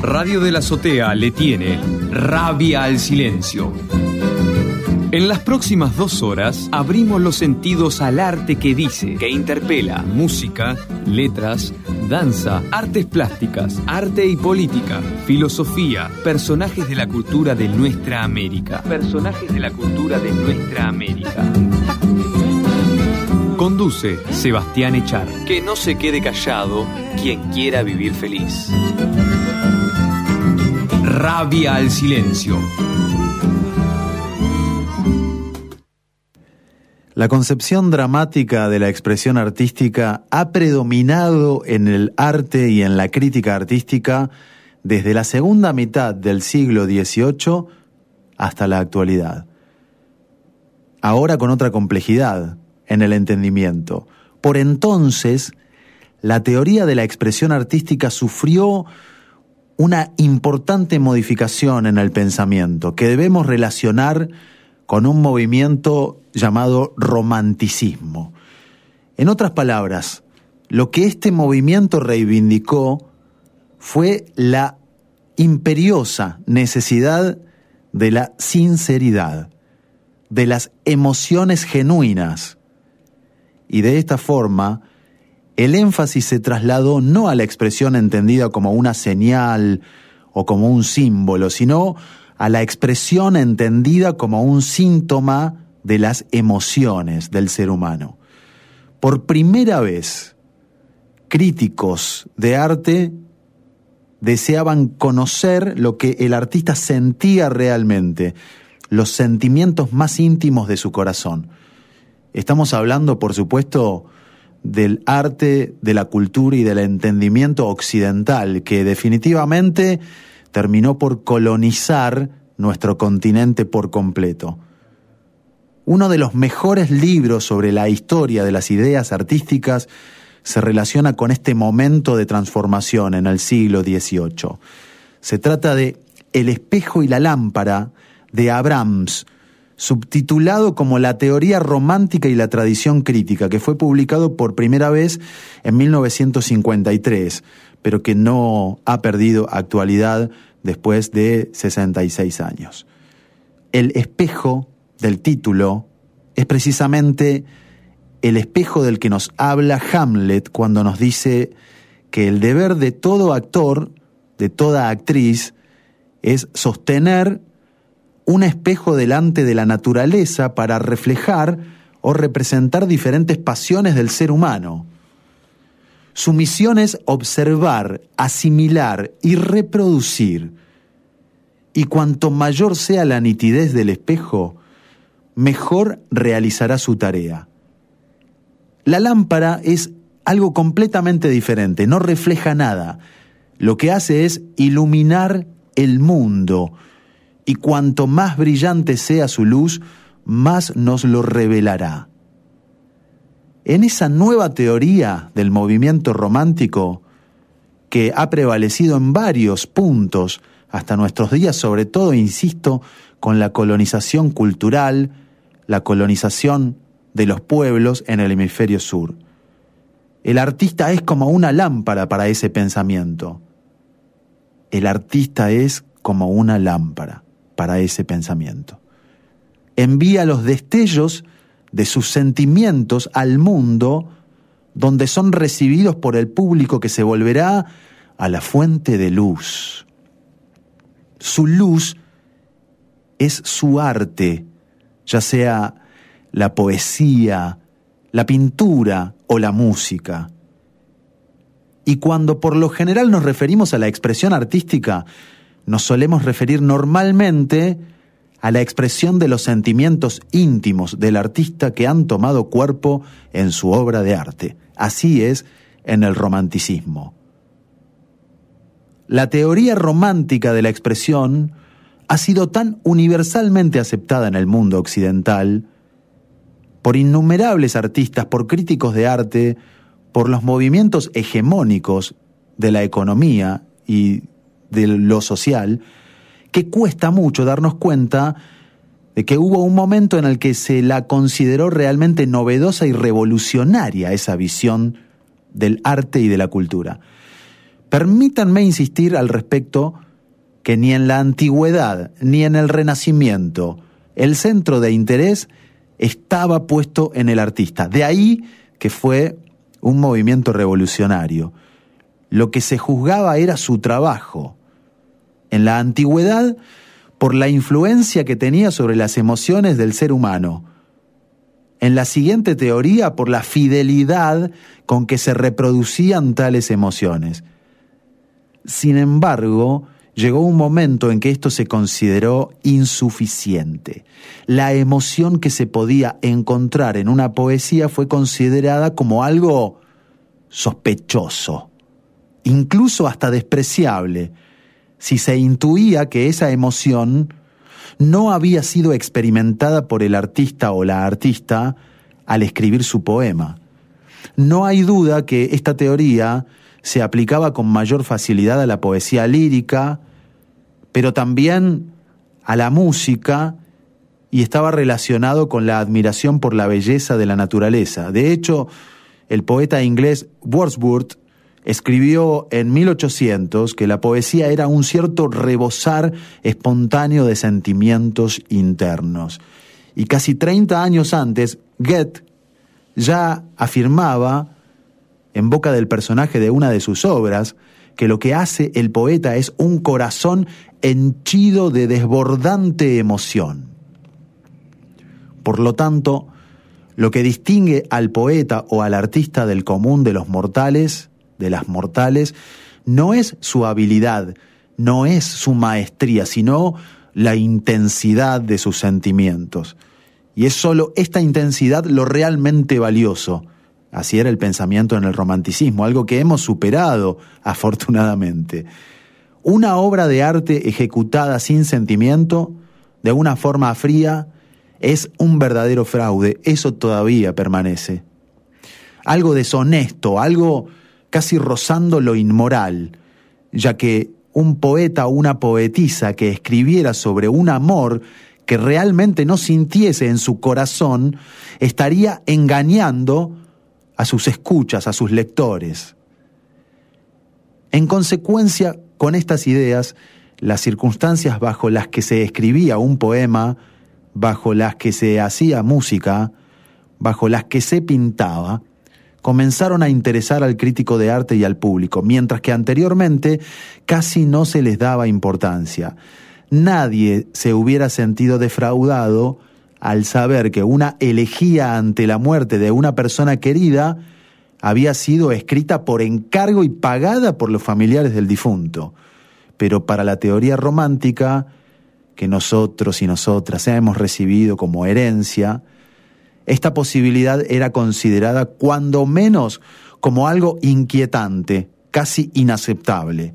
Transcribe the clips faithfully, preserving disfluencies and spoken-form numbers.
Radio de la Azotea le tiene rabia al silencio. En las próximas dos horas abrimos los sentidos al arte que dice, que interpela: música, letras, danza, artes plásticas, arte y política, filosofía, personajes de la cultura de nuestra América. Personajes de la cultura de nuestra América. Conduce Sebastián Echar. Que no se quede callado quien quiera vivir feliz. Rabia al silencio. La concepción dramática de la expresión artística ha predominado en el arte y en la crítica artística desde la segunda mitad del siglo dieciocho hasta la actualidad. Ahora con otra complejidad en el entendimiento. Por entonces, la teoría de la expresión artística sufrió una importante modificación en el pensamiento que debemos relacionar con un movimiento llamado romanticismo. En otras palabras, lo que este movimiento reivindicó fue la imperiosa necesidad de la sinceridad, de las emociones genuinas. Y de esta forma, el énfasis se trasladó no a la expresión entendida como una señal o como un símbolo, sino a la expresión entendida como un síntoma de las emociones del ser humano. Por primera vez, críticos de arte deseaban conocer lo que el artista sentía realmente, los sentimientos más íntimos de su corazón. Estamos hablando, por supuesto, del arte, de la cultura y del entendimiento occidental, que definitivamente terminó por colonizar nuestro continente por completo. Uno de los mejores libros sobre la historia de las ideas artísticas se relaciona con este momento de transformación en el siglo dieciocho. Se trata de El espejo y la lámpara, de Abrams, subtitulado como La teoría romántica y la tradición crítica, que fue publicado por primera vez en mil novecientos cincuenta y tres, pero que no ha perdido actualidad después de sesenta y seis años. El espejo del título es precisamente el espejo del que nos habla Hamlet cuando nos dice que el deber de todo actor, de toda actriz, es sostener un espejo delante de la naturaleza para reflejar o representar diferentes pasiones del ser humano. Su misión es observar, asimilar y reproducir. Y cuanto mayor sea la nitidez del espejo, mejor realizará su tarea. La lámpara es algo completamente diferente, no refleja nada. Lo que hace es iluminar el mundo, y cuanto más brillante sea su luz, más nos lo revelará. En esa nueva teoría del movimiento romántico, que ha prevalecido en varios puntos hasta nuestros días, sobre todo, insisto, con la colonización cultural, la colonización de los pueblos en el hemisferio sur. El artista es como una lámpara para ese pensamiento. El artista es como una lámpara para ese pensamiento. Envía los destellos de sus sentimientos al mundo, donde son recibidos por el público que se volverá a la fuente de luz. Su luz es su arte, ya sea la poesía, la pintura o la música. Y cuando por lo general nos referimos a la expresión artística, nos solemos referir normalmente a la expresión de los sentimientos íntimos del artista que han tomado cuerpo en su obra de arte. Así es en el romanticismo. La teoría romántica de la expresión ha sido tan universalmente aceptada en el mundo occidental por innumerables artistas, por críticos de arte, por los movimientos hegemónicos de la economía y de lo social, que cuesta mucho darnos cuenta de que hubo un momento en el que se la consideró realmente novedosa y revolucionaria esa visión del arte y de la cultura. Permítanme insistir al respecto que ni en la antigüedad ni en el Renacimiento el centro de interés estaba puesto en el artista. De ahí que fue un movimiento revolucionario. Lo que se juzgaba era su trabajo. En la antigüedad, por la influencia que tenía sobre las emociones del ser humano. En la siguiente teoría, por la fidelidad con que se reproducían tales emociones. Sin embargo, llegó un momento en que esto se consideró insuficiente. La emoción que se podía encontrar en una poesía fue considerada como algo sospechoso, incluso hasta despreciable, si se intuía que esa emoción no había sido experimentada por el artista o la artista al escribir su poema. No hay duda que esta teoría se aplicaba con mayor facilidad a la poesía lírica, pero también a la música, y estaba relacionado con la admiración por la belleza de la naturaleza. De hecho, el poeta inglés Wordsworth escribió en mil ochocientos que la poesía era un cierto rebosar espontáneo de sentimientos internos. Y casi treinta años antes, Goethe ya afirmaba, en boca del personaje de una de sus obras, que lo que hace el poeta es un corazón henchido de desbordante emoción. Por lo tanto, lo que distingue al poeta o al artista del común de los mortales, de las mortales, no es su habilidad, no es su maestría, sino la intensidad de sus sentimientos. Y es solo esta intensidad lo realmente valioso. Así era el pensamiento en el romanticismo, algo que hemos superado, afortunadamente. Una obra de arte ejecutada sin sentimiento, de una forma fría, es un verdadero fraude. Eso todavía permanece. Algo deshonesto, algo casi rozando lo inmoral, ya que un poeta o una poetisa que escribiera sobre un amor que realmente no sintiese en su corazón, estaría engañando a sus escuchas, a sus lectores. En consecuencia, con estas ideas, las circunstancias bajo las que se escribía un poema, bajo las que se hacía música, bajo las que se pintaba, comenzaron a interesar al crítico de arte y al público, mientras que anteriormente casi no se les daba importancia. Nadie se hubiera sentido defraudado al saber que una elegía ante la muerte de una persona querida había sido escrita por encargo y pagada por los familiares del difunto. Pero para la teoría romántica, que nosotros y nosotras hemos recibido como herencia, esta posibilidad era considerada cuando menos como algo inquietante, casi inaceptable.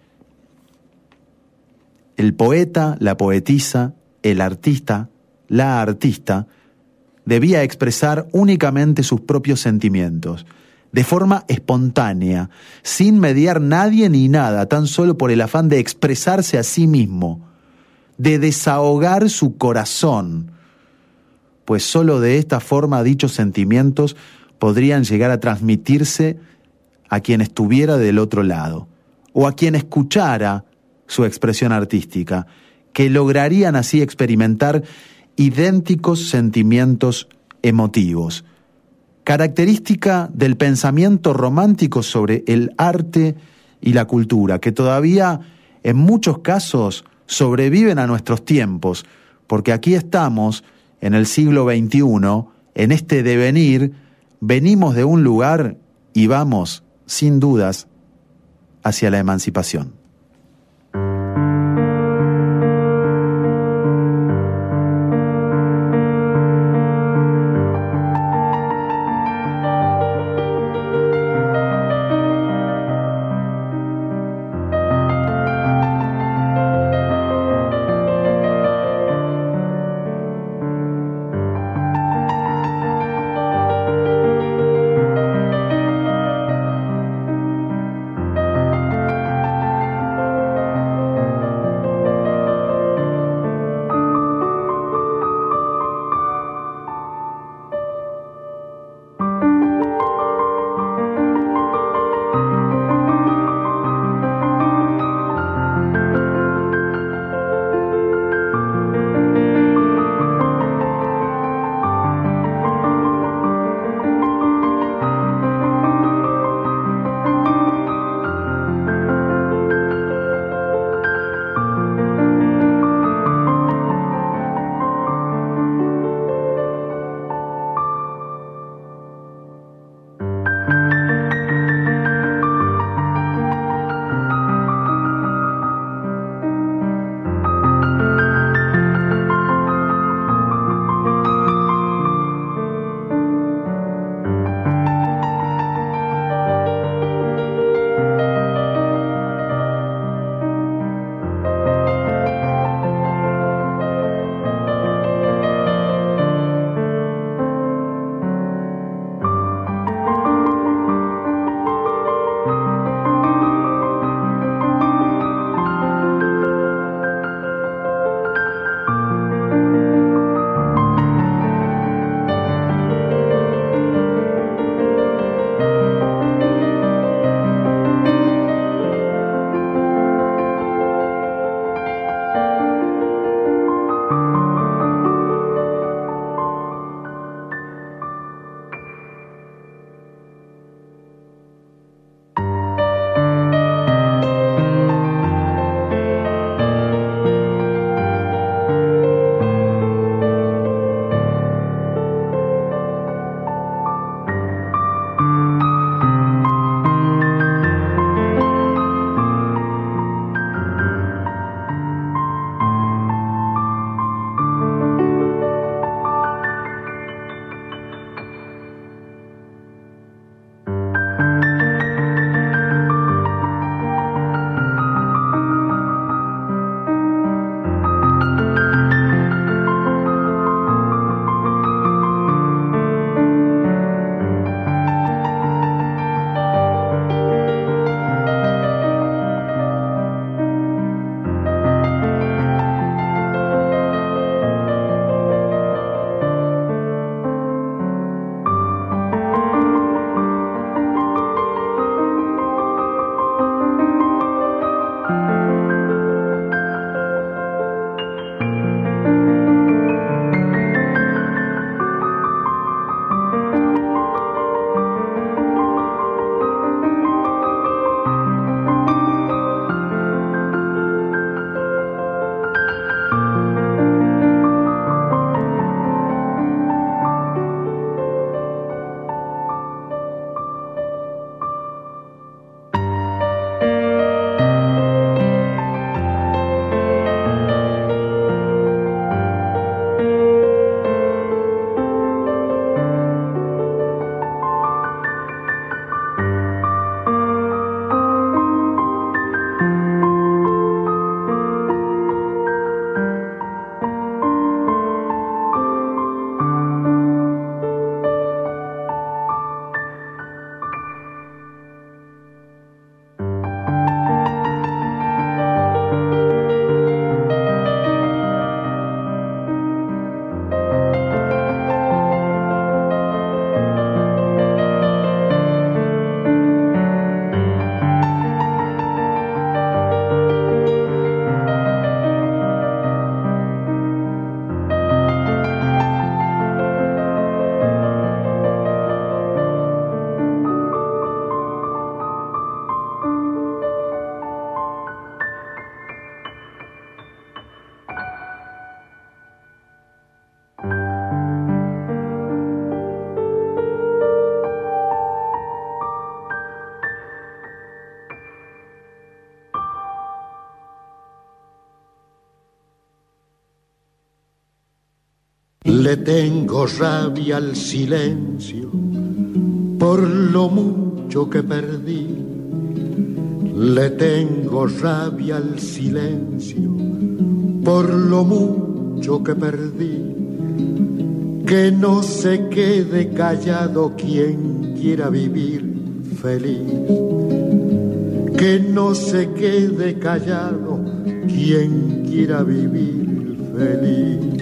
El poeta, la poetisa, el artista, la artista, debía expresar únicamente sus propios sentimientos, de forma espontánea, sin mediar nadie ni nada, tan solo por el afán de expresarse a sí mismo, de desahogar su corazón, pues solo de esta forma dichos sentimientos podrían llegar a transmitirse a quien estuviera del otro lado, o a quien escuchara su expresión artística, que lograrían así experimentar idénticos sentimientos emotivos, característica del pensamiento romántico sobre el arte y la cultura, que todavía en muchos casos sobreviven a nuestros tiempos, porque aquí estamos en el siglo veintiuno, en este devenir, venimos de un lugar y vamos, sin dudas, hacia la emancipación. Le tengo rabia al silencio por lo mucho que perdí. Le tengo rabia al silencio por lo mucho que perdí. Que no se quede callado quien quiera vivir feliz. Que no se quede callado quien quiera vivir feliz.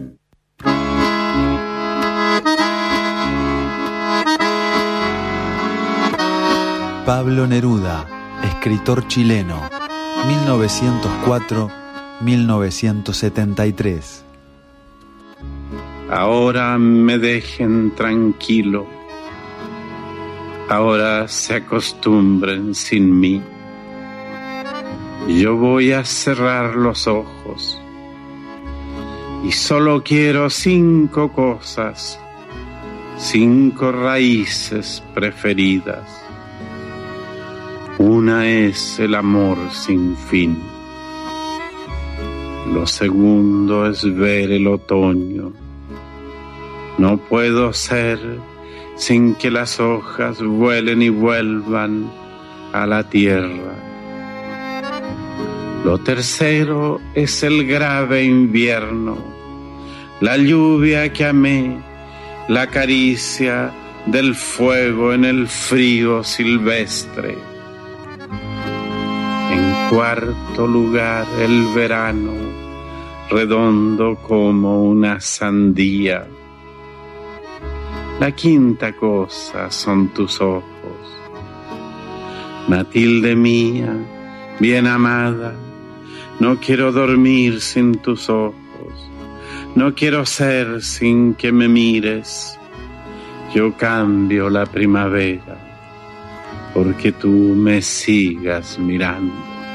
Pablo Neruda, escritor chileno, mil novecientos cuatro a mil novecientos setenta y tres. Ahora me dejen tranquilo, ahora se acostumbren sin mí. Yo voy a cerrar los ojos y solo quiero cinco cosas, cinco raíces preferidas. Una es el amor sin fin. Lo segundo es ver el otoño. No puedo ser sin que las hojas vuelen y vuelvan a la tierra. Lo tercero es el grave invierno, la lluvia que amé, la caricia del fuego en el frío silvestre. En cuarto lugar, el verano, redondo como una sandía. La quinta cosa son tus ojos. Matilde mía, bien amada, no quiero dormir sin tus ojos. No quiero ser sin que me mires. Yo cambio la primavera porque tú me sigas mirando.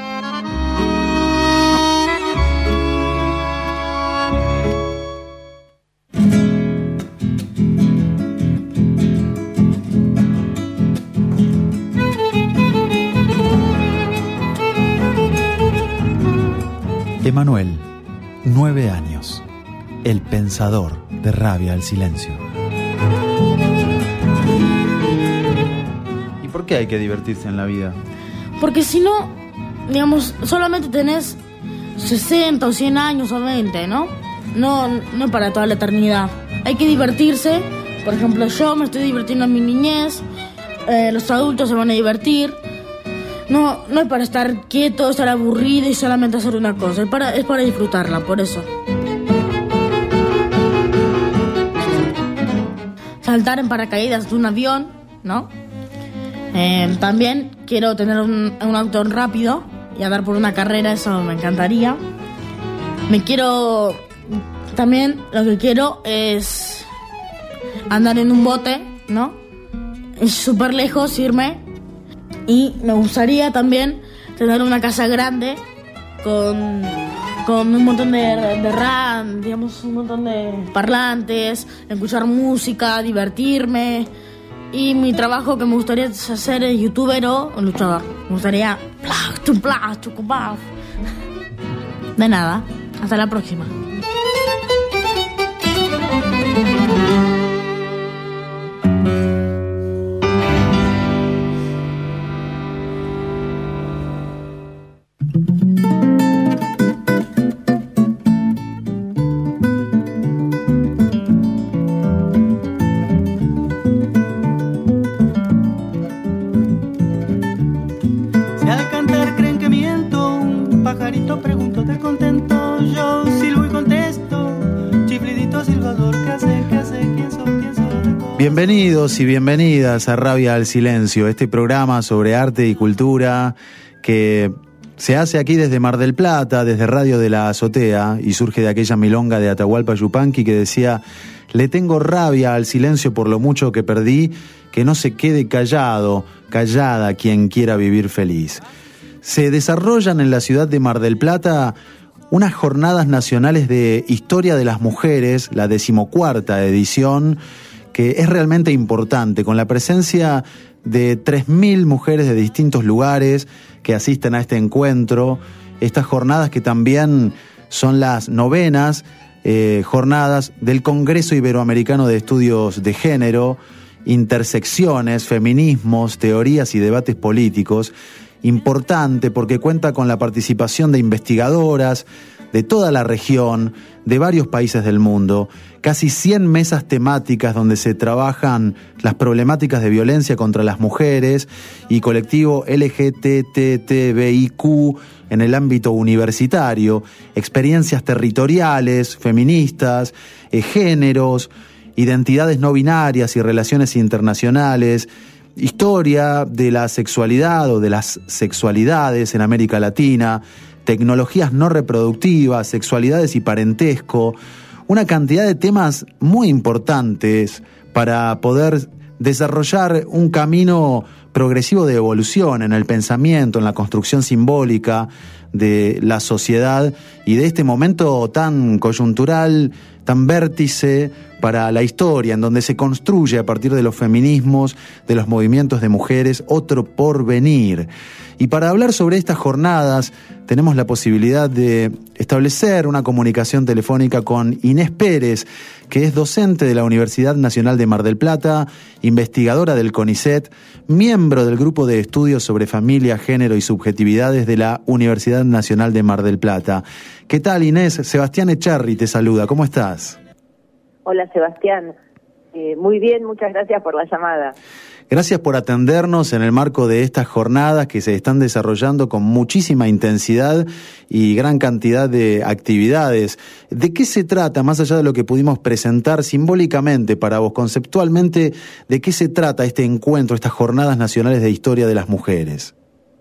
Emanuel, nueve años, el pensador de Rabia al Silencio. ¿Y por qué hay que divertirse en la vida? Porque si no, digamos, solamente tenés sesenta o cien años o veinte, ¿no? No, no para toda la eternidad. Hay que divertirse. Por ejemplo, yo me estoy divirtiendo en mi niñez, eh, los adultos se van a divertir. No, no es para estar quieto, estar aburrido y solamente hacer una cosa. Es para, es para disfrutarla, por eso. Saltar en paracaídas de un avión, ¿no? Eh, también quiero tener un, un auto rápido y andar por una carrera, eso me encantaría. Me quiero... También lo que quiero es andar en un bote, ¿no? Súper lejos, irme. Y me gustaría también tener una casa grande con, con un montón de, de RAM, digamos, un montón de parlantes, escuchar música, divertirme. Y mi trabajo que me gustaría hacer es youtuber o luchador. Me gustaría... De nada, hasta la próxima. Bienvenidos y bienvenidas a Rabia al Silencio, este programa sobre arte y cultura que se hace aquí desde Mar del Plata, desde Radio de la Azotea, y surge de aquella milonga de Atahualpa Yupanqui que decía: le tengo rabia al silencio por lo mucho que perdí, que no se quede callado, callada quien quiera vivir feliz. Se desarrollan en la ciudad de Mar del Plata unas jornadas nacionales de historia de las mujeres, la decimocuarta edición, que es realmente importante, con la presencia de tres mil mujeres de distintos lugares que asisten a este encuentro. Estas jornadas que también son las novenas eh, jornadas del Congreso Iberoamericano de Estudios de Género, Intersecciones, Feminismos, Teorías y Debates Políticos. Importante porque cuenta con la participación de investigadoras de toda la región, de varios países del mundo, casi cien mesas temáticas donde se trabajan las problemáticas de violencia contra las mujeres y colectivo L G B T T I Q en el ámbito universitario, experiencias territoriales, feministas, eh, géneros, identidades no binarias y relaciones internacionales, historia de la sexualidad o de las sexualidades en América Latina, tecnologías no reproductivas, sexualidades y parentesco, una cantidad de temas muy importantes para poder desarrollar un camino progresivo de evolución en el pensamiento, en la construcción simbólica de la sociedad y de este momento tan coyuntural, tan vértice para la historia, en donde se construye a partir de los feminismos, de los movimientos de mujeres, otro porvenir. Y para hablar sobre estas jornadas tenemos la posibilidad de establecer una comunicación telefónica con Inés Pérez, que es docente de la Universidad Nacional de Mar del Plata, investigadora del CONICET, miembro del Grupo de Estudios sobre Familia, Género y Subjetividades de la Universidad Nacional de Mar del Plata. ¿Qué tal, Inés? Sebastián Echarri te saluda. ¿Cómo estás? Hola, Sebastián. Eh, muy bien, muchas gracias por la llamada. Gracias por atendernos en el marco de estas jornadas que se están desarrollando con muchísima intensidad y gran cantidad de actividades. ¿De qué se trata, más allá de lo que pudimos presentar simbólicamente para vos, conceptualmente, de qué se trata este encuentro, estas jornadas nacionales de historia de las mujeres?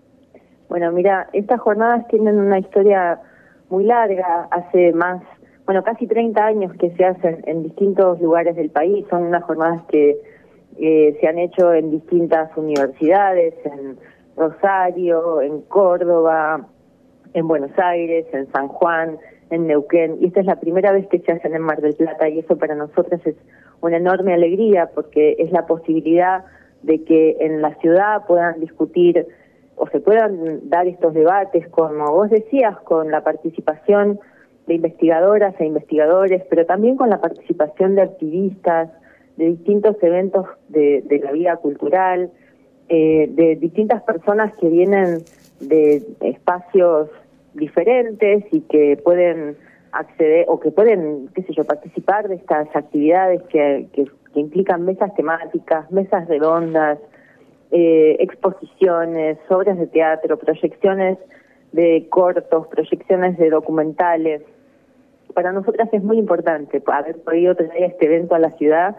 Bueno, mira, estas jornadas tienen una historia muy larga, hace más, bueno, casi treinta años que se hacen en distintos lugares del país. Son unas jornadas que eh, se han hecho en distintas universidades, en Rosario, en Córdoba, en Buenos Aires, en San Juan, en Neuquén, y esta es la primera vez que se hacen en Mar del Plata, y eso para nosotros es una enorme alegría porque es la posibilidad de que en la ciudad puedan discutir o se puedan dar estos debates, como vos decías, con la participación de investigadoras e investigadores, pero también con la participación de activistas, de distintos eventos de, de la vida cultural, eh, de distintas personas que vienen de espacios diferentes y que pueden acceder o que pueden, qué sé yo, participar de estas actividades que, que, que implican mesas temáticas, mesas redondas, eh, exposiciones, obras de teatro, proyecciones de cortos, proyecciones de documentales. Para nosotras es muy importante haber podido traer este evento a la ciudad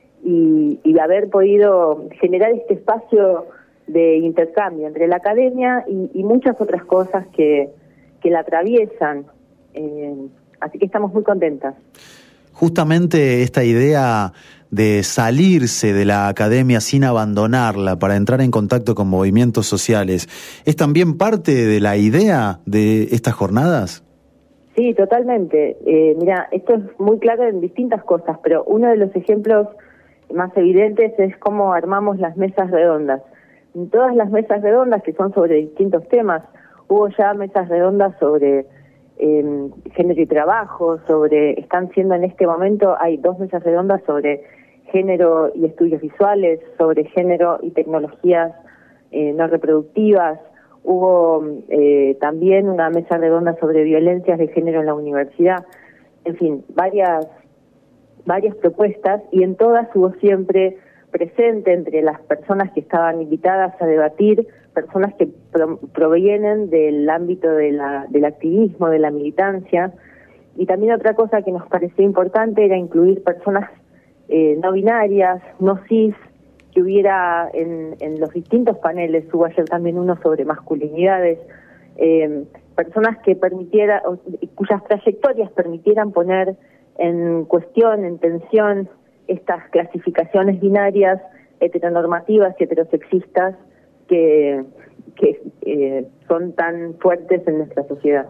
y, y haber podido generar este espacio de intercambio entre la academia y, y muchas otras cosas que, que la atraviesan. Eh, así que estamos muy contentas. Justamente esta idea de salirse de la academia sin abandonarla para entrar en contacto con movimientos sociales, ¿es también parte de la idea de estas jornadas? Sí, totalmente. Eh, mira, esto es muy claro en distintas cosas, pero uno de los ejemplos más evidentes es cómo armamos las mesas redondas. En todas las mesas redondas, que son sobre distintos temas, hubo ya mesas redondas sobre eh, género y trabajo, sobre, están siendo en este momento, hay dos mesas redondas sobre género y estudios visuales, sobre género y tecnologías eh, no reproductivas. Hubo eh, también una mesa redonda sobre violencias de género en la universidad. En fin, varias varias propuestas, y en todas hubo siempre presente entre las personas que estaban invitadas a debatir, personas que pro, provienen del ámbito de la, del activismo, de la militancia. Y también otra cosa que nos pareció importante era incluir personas eh, no binarias, no cis, que hubiera en, en los distintos paneles. Hubo ayer también uno sobre masculinidades, eh, personas que permitiera, cuyas trayectorias permitieran poner en cuestión, en tensión, estas clasificaciones binarias, heteronormativas y heterosexistas que, que eh, son tan fuertes en nuestra sociedad.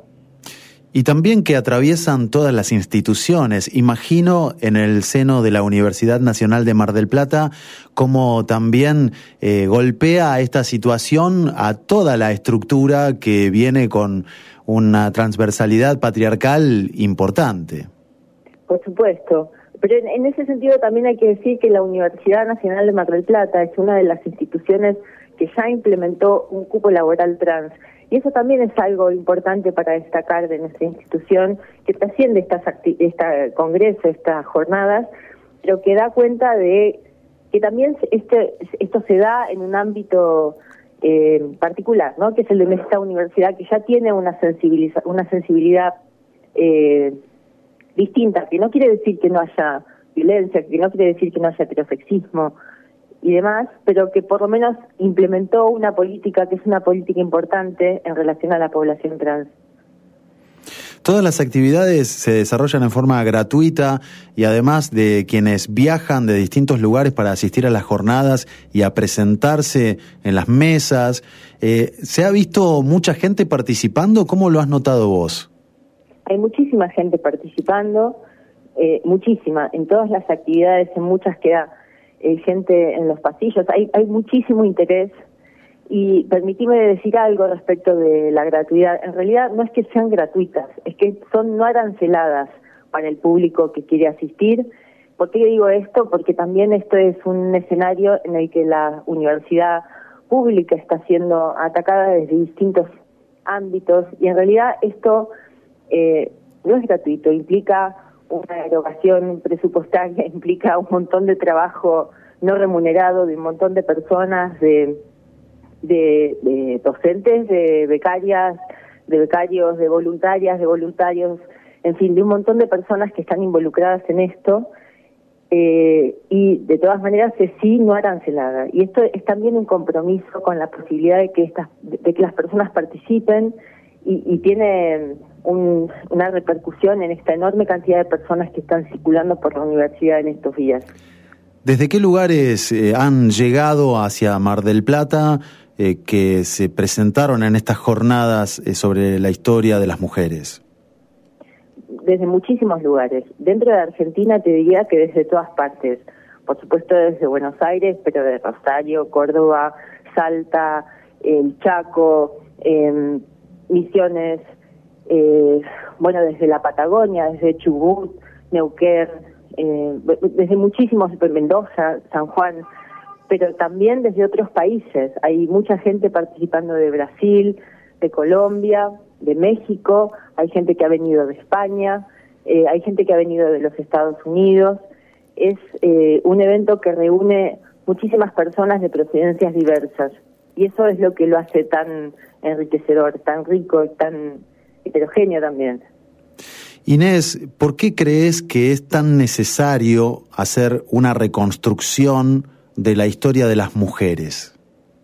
Y también que atraviesan todas las instituciones. Imagino en el seno de la Universidad Nacional de Mar del Plata cómo también eh, golpea esta situación a toda la estructura que viene con una transversalidad patriarcal importante. Por supuesto. Pero en, en ese sentido también hay que decir que la Universidad Nacional de Mar del Plata es una de las instituciones que ya implementó un cupo laboral trans. Y eso también es algo importante para destacar de nuestra institución, que trasciende estas este congreso, estas jornadas, pero que da cuenta de que también este esto se da en un ámbito eh, particular, ¿no? Que es el de esta universidad que ya tiene una sensibiliza una sensibilidad eh, distinta, que no quiere decir que no haya violencia, que no quiere decir que no haya heterosexismo y demás, pero que por lo menos implementó una política que es una política importante en relación a la población trans. Todas las actividades se desarrollan en forma gratuita y además de quienes viajan de distintos lugares para asistir a las jornadas y a presentarse en las mesas, eh, ¿se ha visto mucha gente participando? ¿Cómo lo has notado vos? Hay muchísima gente participando, eh, muchísima, en todas las actividades, en muchas queda eh, gente en los pasillos, hay, hay muchísimo interés. Y permitime decir algo respecto de la gratuidad. En realidad no es que sean gratuitas, es que son no aranceladas para el público que quiere asistir. ¿Por qué digo esto? Porque también esto es un escenario en el que la universidad pública está siendo atacada desde distintos ámbitos y en realidad esto eh, no es gratuito, implica una erogación presupuestaria, implica un montón de trabajo no remunerado de un montón de personas, de De, de docentes, de becarias, de becarios, de voluntarias, de voluntarios, en fin, de un montón de personas que están involucradas en esto eh, y de todas maneras es sí no arancelada. Y esto es también un compromiso con la posibilidad de que estas, de que las personas participen y, y tiene un, una repercusión en esta enorme cantidad de personas que están circulando por la universidad en estos días. ¿Desde qué lugares eh, han llegado hacia Mar del Plata eh, que se presentaron en estas jornadas eh, sobre la historia de las mujeres? Desde muchísimos lugares. Dentro de Argentina te diría que desde todas partes. Por supuesto desde Buenos Aires, pero de Rosario, Córdoba, Salta, el Chaco, eh, Misiones, eh, bueno, desde la Patagonia, desde Chubut, Neuquén, eh, desde muchísimos, Mendoza, San Juan, pero también desde otros países. Hay mucha gente participando de Brasil, de Colombia, de México, hay gente que ha venido de España, eh, hay gente que ha venido de los Estados Unidos. Es eh, un evento que reúne muchísimas personas de procedencias diversas y eso es lo que lo hace tan enriquecedor, tan rico, tan heterogéneo también. Inés, ¿por qué crees que es tan necesario hacer una reconstrucción de la historia de las mujeres?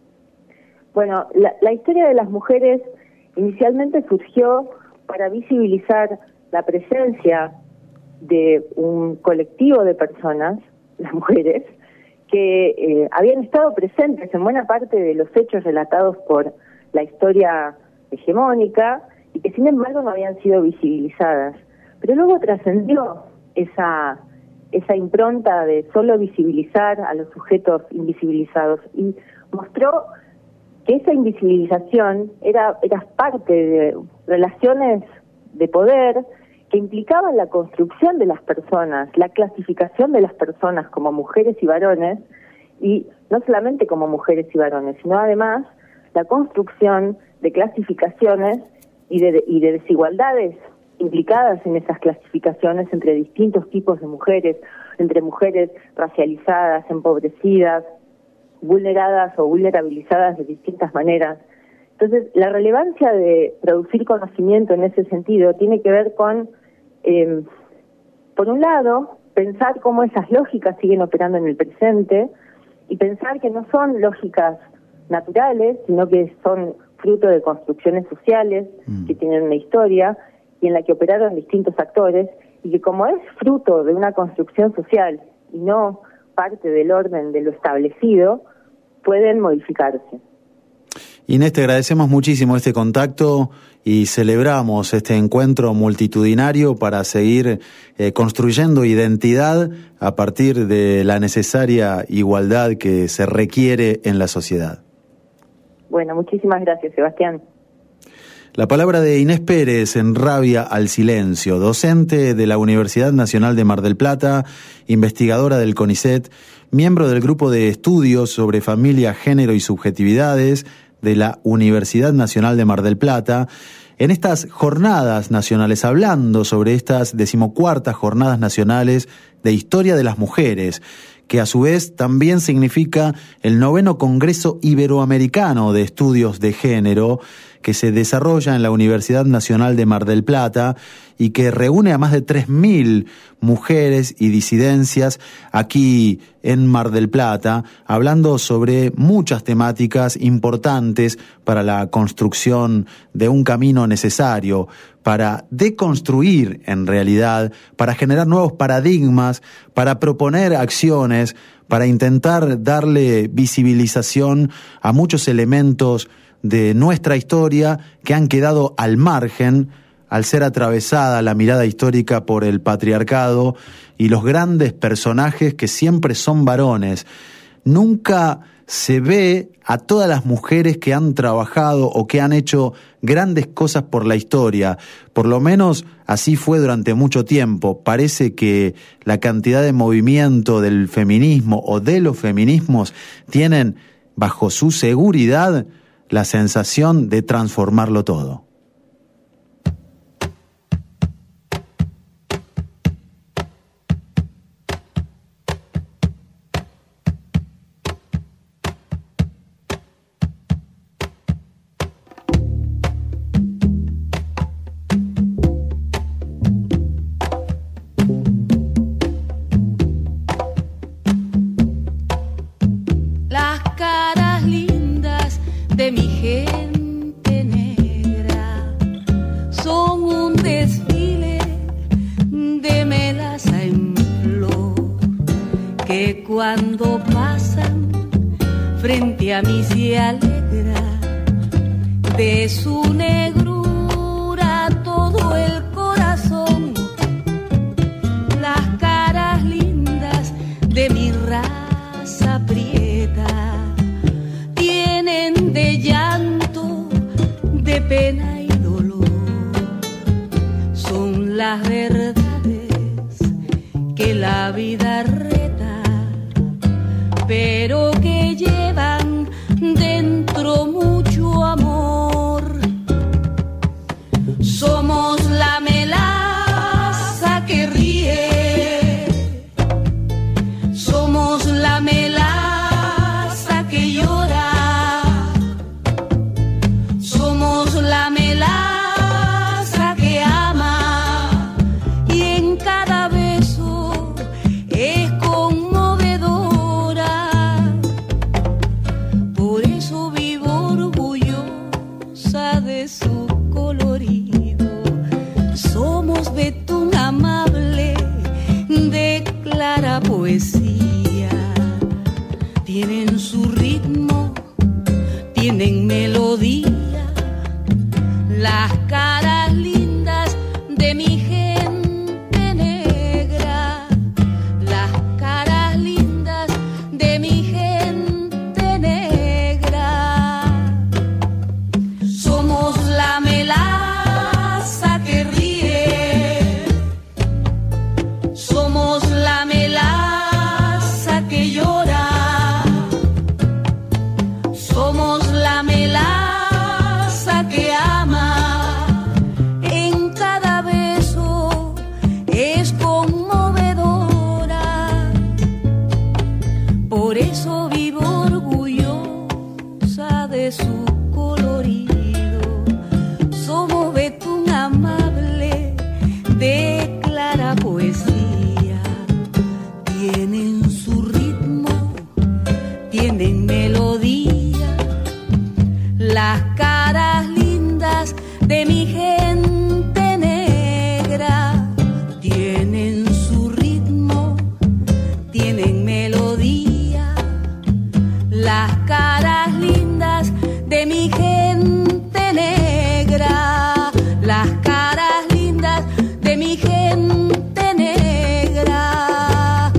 Bueno, la, la historia de las mujeres inicialmente surgió para visibilizar la presencia de un colectivo de personas, las mujeres, que eh, habían estado presentes en buena parte de los hechos relatados por la historia hegemónica y que sin embargo no habían sido visibilizadas. Pero luego trascendió esa, esa impronta de solo visibilizar a los sujetos invisibilizados y mostró que esa invisibilización era, era parte de relaciones de poder que implicaban la construcción de las personas, la clasificación de las personas como mujeres y varones, y no solamente como mujeres y varones, sino además la construcción de clasificaciones y de, y de desigualdades implicadas en esas clasificaciones entre distintos tipos de mujeres, entre mujeres racializadas, empobrecidas, vulneradas o vulnerabilizadas de distintas maneras. Entonces, la relevancia de producir conocimiento en ese sentido tiene que ver con, eh, por un lado, pensar cómo esas lógicas siguen operando en el presente y pensar que no son lógicas naturales, sino que son fruto de construcciones sociales mm. que tienen una historia y en la que operaron distintos actores, y que como es fruto de una construcción social y no parte del orden de lo establecido, pueden modificarse. Inés, te agradecemos muchísimo este contacto y celebramos este encuentro multitudinario para seguir eh, construyendo identidad a partir de la necesaria igualdad que se requiere en la sociedad. Bueno, muchísimas gracias, Sebastián. La palabra de Inés Pérez en Rabia al Silencio, docente de la Universidad Nacional de Mar del Plata, investigadora del CONICET, miembro del grupo de estudios sobre familia, género y subjetividades de la Universidad Nacional de Mar del Plata, en estas jornadas nacionales, hablando sobre estas decimocuartas jornadas nacionales de historia de las mujeres, que a su vez también significa el noveno Congreso Iberoamericano de Estudios de Género, que se desarrolla en la Universidad Nacional de Mar del Plata y que reúne a más de tres mil mujeres y disidencias aquí en Mar del Plata, hablando sobre muchas temáticas importantes para la construcción de un camino necesario, para deconstruir en realidad, para generar nuevos paradigmas, para proponer acciones, para intentar darle visibilización a muchos elementos de nuestra historia que han quedado al margen al ser atravesada la mirada histórica por el patriarcado y los grandes personajes que siempre son varones. Nunca se ve a todas las mujeres que han trabajado o que han hecho grandes cosas por la historia. Por lo menos así fue durante mucho tiempo. Parece que la cantidad de movimiento del feminismo o de los feminismos tienen bajo su seguridad la sensación de transformarlo todo. De mi gente negra son un desfile de melaza en flor que cuando pasan frente a mí se alegra de su negrura todo el corazón. Las caras lindas de mi raza prieta de llanto, de pena y dolor, son las verdades que la vida reta, pero que llevan dentro mucho amor. Somos la melaza que ríe, somos la melaza que llora, la melaza que ama y en cada beso es conmovedora. Por eso vivo orgullosa de su colorido. Somos betún amable de clara poesía. Tienen su ritmo, tienen melodía. Las caras lindas de mi gente negra, las caras lindas de mi gente negra. Somos la melaza que ríe, somos la melaza que llora, somos la melaza que ama. Por eso vivo orgullosa de su colorido. Somos betún amable de clara poesía. Tienen su ritmo, tienen melodía. Las caras lindas de mi gente negra tienen su ritmo, tienen melodía. Las caras lindas de mi gente negra, las caras lindas de mi gente negra.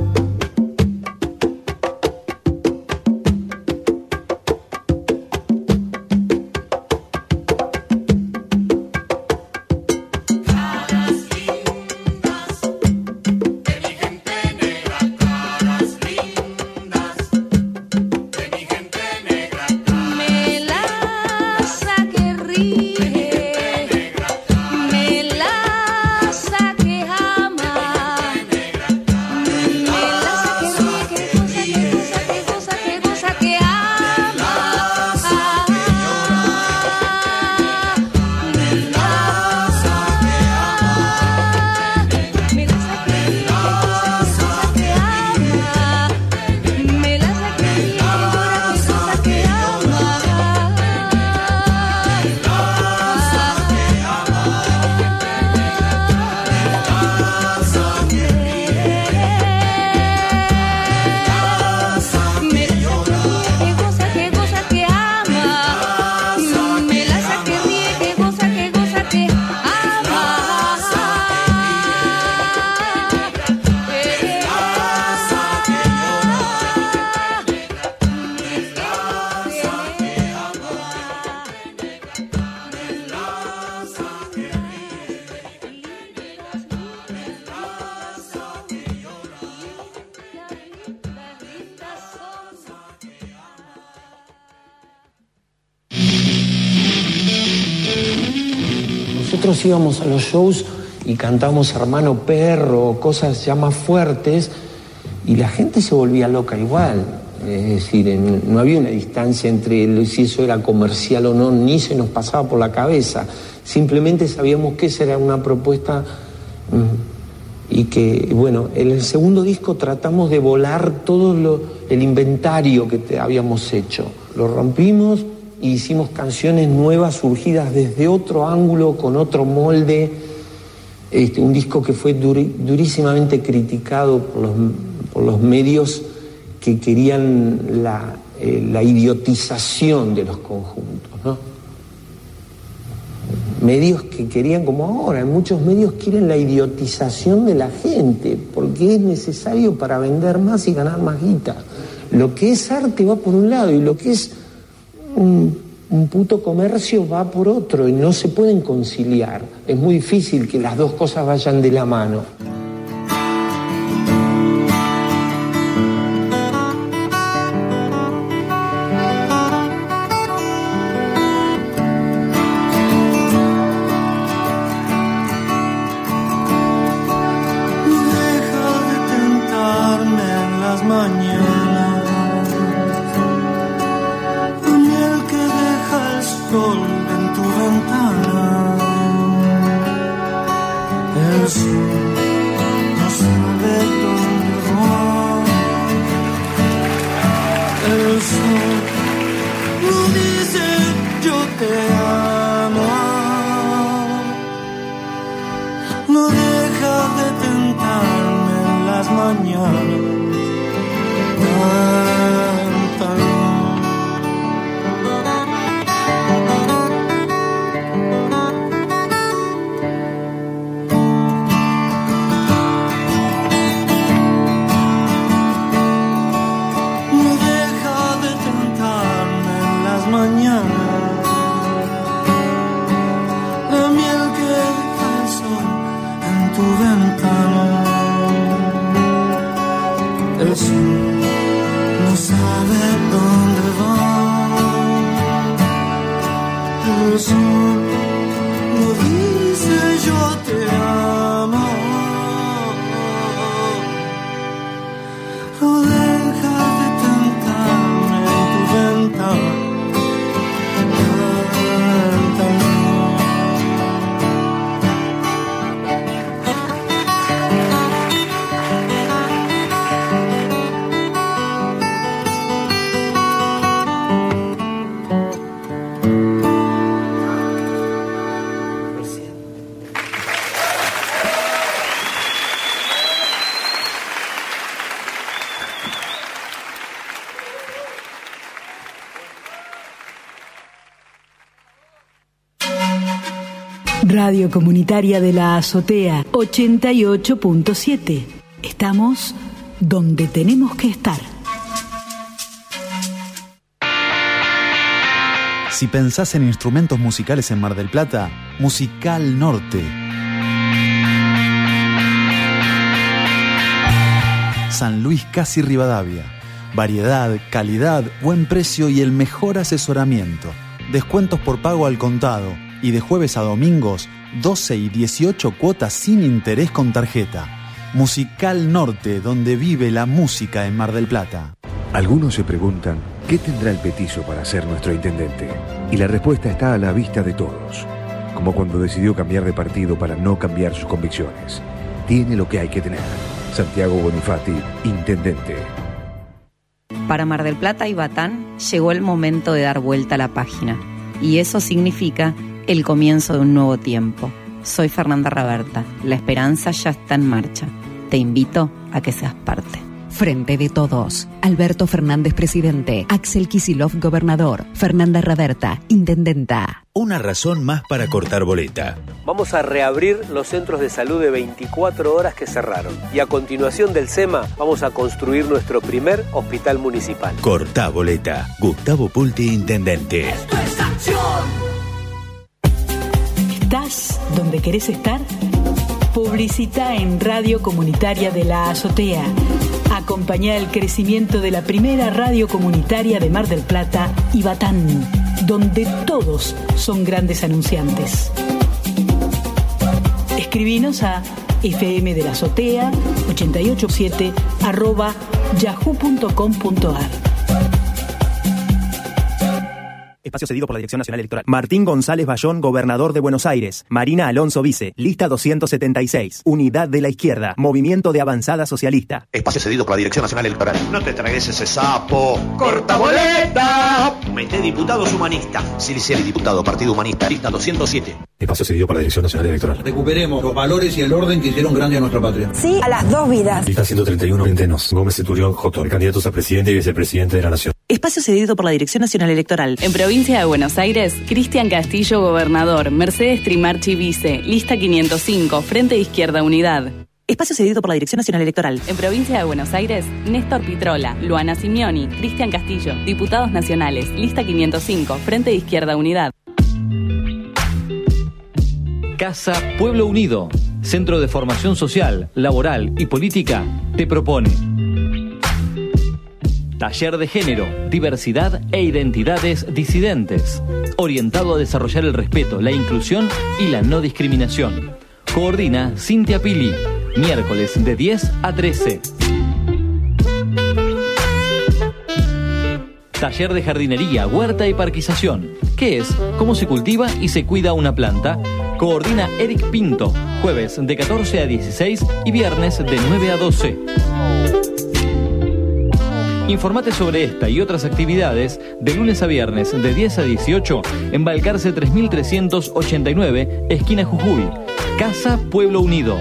nosotros íbamos a los shows y cantábamos Hermano Perro, cosas ya más fuertes, y la gente se volvía loca igual. Es decir, en, no había una distancia entre si eso era comercial o no, ni se nos pasaba por la cabeza. Simplemente sabíamos que esa era una propuesta mmm, y que, bueno, en el segundo disco tratamos de volar todo lo, el inventario que te habíamos hecho. Lo rompimos e hicimos canciones nuevas surgidas desde otro ángulo, con otro molde. Este, un disco que fue duri, durísimamente criticado por los, por los medios que querían la, eh, la idiotización de los conjuntos, ¿no? Medios que querían, como ahora, muchos medios quieren la idiotización de la gente, porque es necesario para vender más y ganar más guita. Lo que es arte va por un lado y lo que es un, un puto comercio va por otro, y no se pueden conciliar. Es muy difícil que las dos cosas vayan de la mano. Radio Comunitaria de la Azotea ochenta y ocho punto siete. Estamos donde tenemos que estar. Si pensás en instrumentos musicales en Mar del Plata, Musical Norte. San Luis Casi Rivadavia. Variedad, calidad, buen precio y el mejor asesoramiento. Descuentos por pago al contado. Y de jueves a domingos, doce y dieciocho cuotas sin interés con tarjeta. Musical Norte, donde vive la música en Mar del Plata. Algunos se preguntan, ¿qué tendrá el petizo para ser nuestro intendente? Y la respuesta está a la vista de todos. Como cuando decidió cambiar de partido para no cambiar sus convicciones. Tiene lo que hay que tener. Santiago Bonifati, intendente. Para Mar del Plata y Batán, llegó el momento de dar vuelta a la página. Y eso significa el comienzo de un nuevo tiempo. Soy Fernanda Raberta. La esperanza ya está en marcha. Te invito a que seas parte. Frente de Todos. Alberto Fernández, presidente. Axel Kicillof, gobernador. Fernanda Raberta, intendenta. Una razón más para cortar boleta. Vamos a reabrir los centros de salud de veinticuatro horas que cerraron. Y a continuación del SEMA vamos a construir nuestro primer hospital municipal. Cortá boleta. Gustavo Pulti, intendente. Esto es acción. ¿Estás donde querés estar? Publicita en Radio Comunitaria de la Azotea. Acompañá el crecimiento de la primera radio comunitaria de Mar del Plata y Batán, donde todos son grandes anunciantes. Escribinos a fmdelazotea ochenta y ocho siete arroba yahoo punto com punto ar. Espacio cedido por la Dirección Nacional Electoral. Martín González Bayón, gobernador de Buenos Aires. Marina Alonso Vice, lista doscientos setenta y seis. Unidad de la Izquierda, Movimiento de Avanzada Socialista. Espacio cedido por la Dirección Nacional Electoral. No te tragues ese sapo. ¡Corta boleta! Mete diputados humanistas. Siliceli, diputado, Partido Humanista, lista doscientos siete. Espacio cedido por la Dirección Nacional Electoral. Recuperemos los valores y el orden que hicieron grande a nuestra patria. Sí a las dos vidas. Lista ciento treinta y uno, Centenos. Gómez Centurión, Jotor, candidatos a presidente y vicepresidente de la Nación. Espacio cedido por la Dirección Nacional Electoral. En provincia de Buenos Aires, Cristian Castillo, gobernador. Mercedes Trimarchi, vice. Lista quinientos cinco, Frente de Izquierda Unidad. Espacio cedido por la Dirección Nacional Electoral. En provincia de Buenos Aires, Néstor Pitrola, Luana Simioni, Cristian Castillo, diputados nacionales. Lista quinientos cinco, Frente de Izquierda Unidad. Casa Pueblo Unido, Centro de Formación Social, Laboral y Política, te propone Taller de Género, Diversidad e Identidades Disidentes, orientado a desarrollar el respeto, la inclusión y la no discriminación. Coordina Cintia Pili, miércoles de diez a trece. Taller de Jardinería, Huerta y Parquización. ¿Qué es? ¿Cómo se cultiva y se cuida una planta? Coordina Eric Pinto, jueves de catorce a dieciséis y viernes de nueve a doce. Informate sobre esta y otras actividades de lunes a viernes de diez a dieciocho en Balcarce tres mil trescientos ochenta y nueve, esquina Jujuy. Casa Pueblo Unido.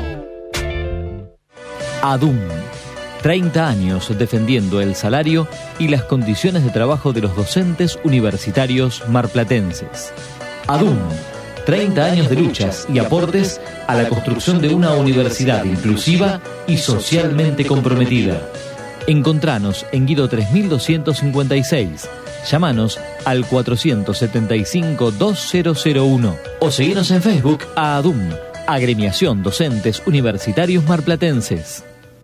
ADUM. treinta años defendiendo el salario y las condiciones de trabajo de los docentes universitarios marplatenses. ADUM. treinta años de luchas y aportes a la construcción de una universidad inclusiva y socialmente comprometida. Encontranos en Guido tres mil doscientos cincuenta y seis. Llámanos al cuatrocientos setenta y cinco, dos mil uno o seguinos en Facebook a ADUM, Agremiación Docentes Universitarios Marplatenses.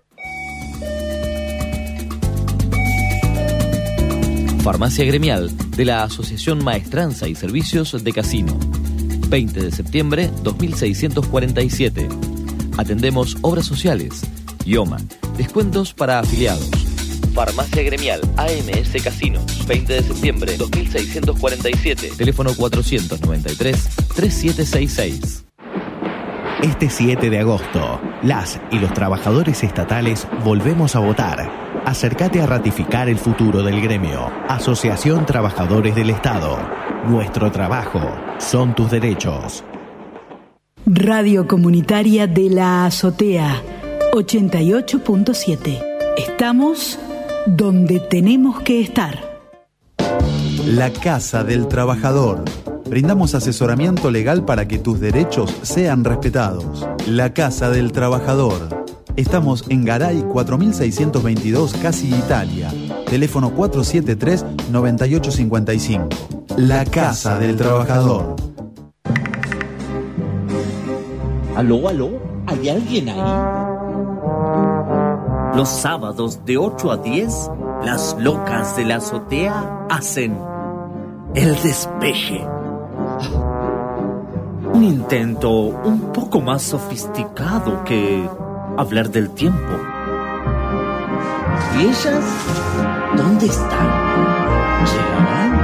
Farmacia Gremial de la Asociación Maestranza y Servicios de Casino. veinte de septiembre dos mil seiscientos cuarenta y siete. Atendemos obras sociales, I O M A, descuentos para afiliados. Farmacia Gremial A M S Casinos, veinte de septiembre dos mil seiscientos cuarenta y siete. Teléfono cuatrocientos noventa y tres, treinta y siete sesenta y seis. Este siete de agosto, las y los trabajadores estatales volvemos a votar. Acércate a ratificar el futuro del gremio. Asociación Trabajadores del Estado. Nuestro trabajo son tus derechos. Radio Comunitaria de la Azotea, ochenta y ocho punto siete. Estamos donde tenemos que estar. La Casa del Trabajador. Brindamos asesoramiento legal para que tus derechos sean respetados. La Casa del Trabajador. Estamos en Garay cuatro mil seiscientos veintidós, Casi Italia. Teléfono cuatro siete tres, nueve ocho cinco cinco. La Casa del Trabajador. ¿Aló, aló? ¿Hay alguien ahí? Los sábados de ocho a diez, las locas de la azotea hacen el despeje. Un intento un poco más sofisticado que hablar del tiempo. ¿Y ellas dónde están? ¿Llegarán?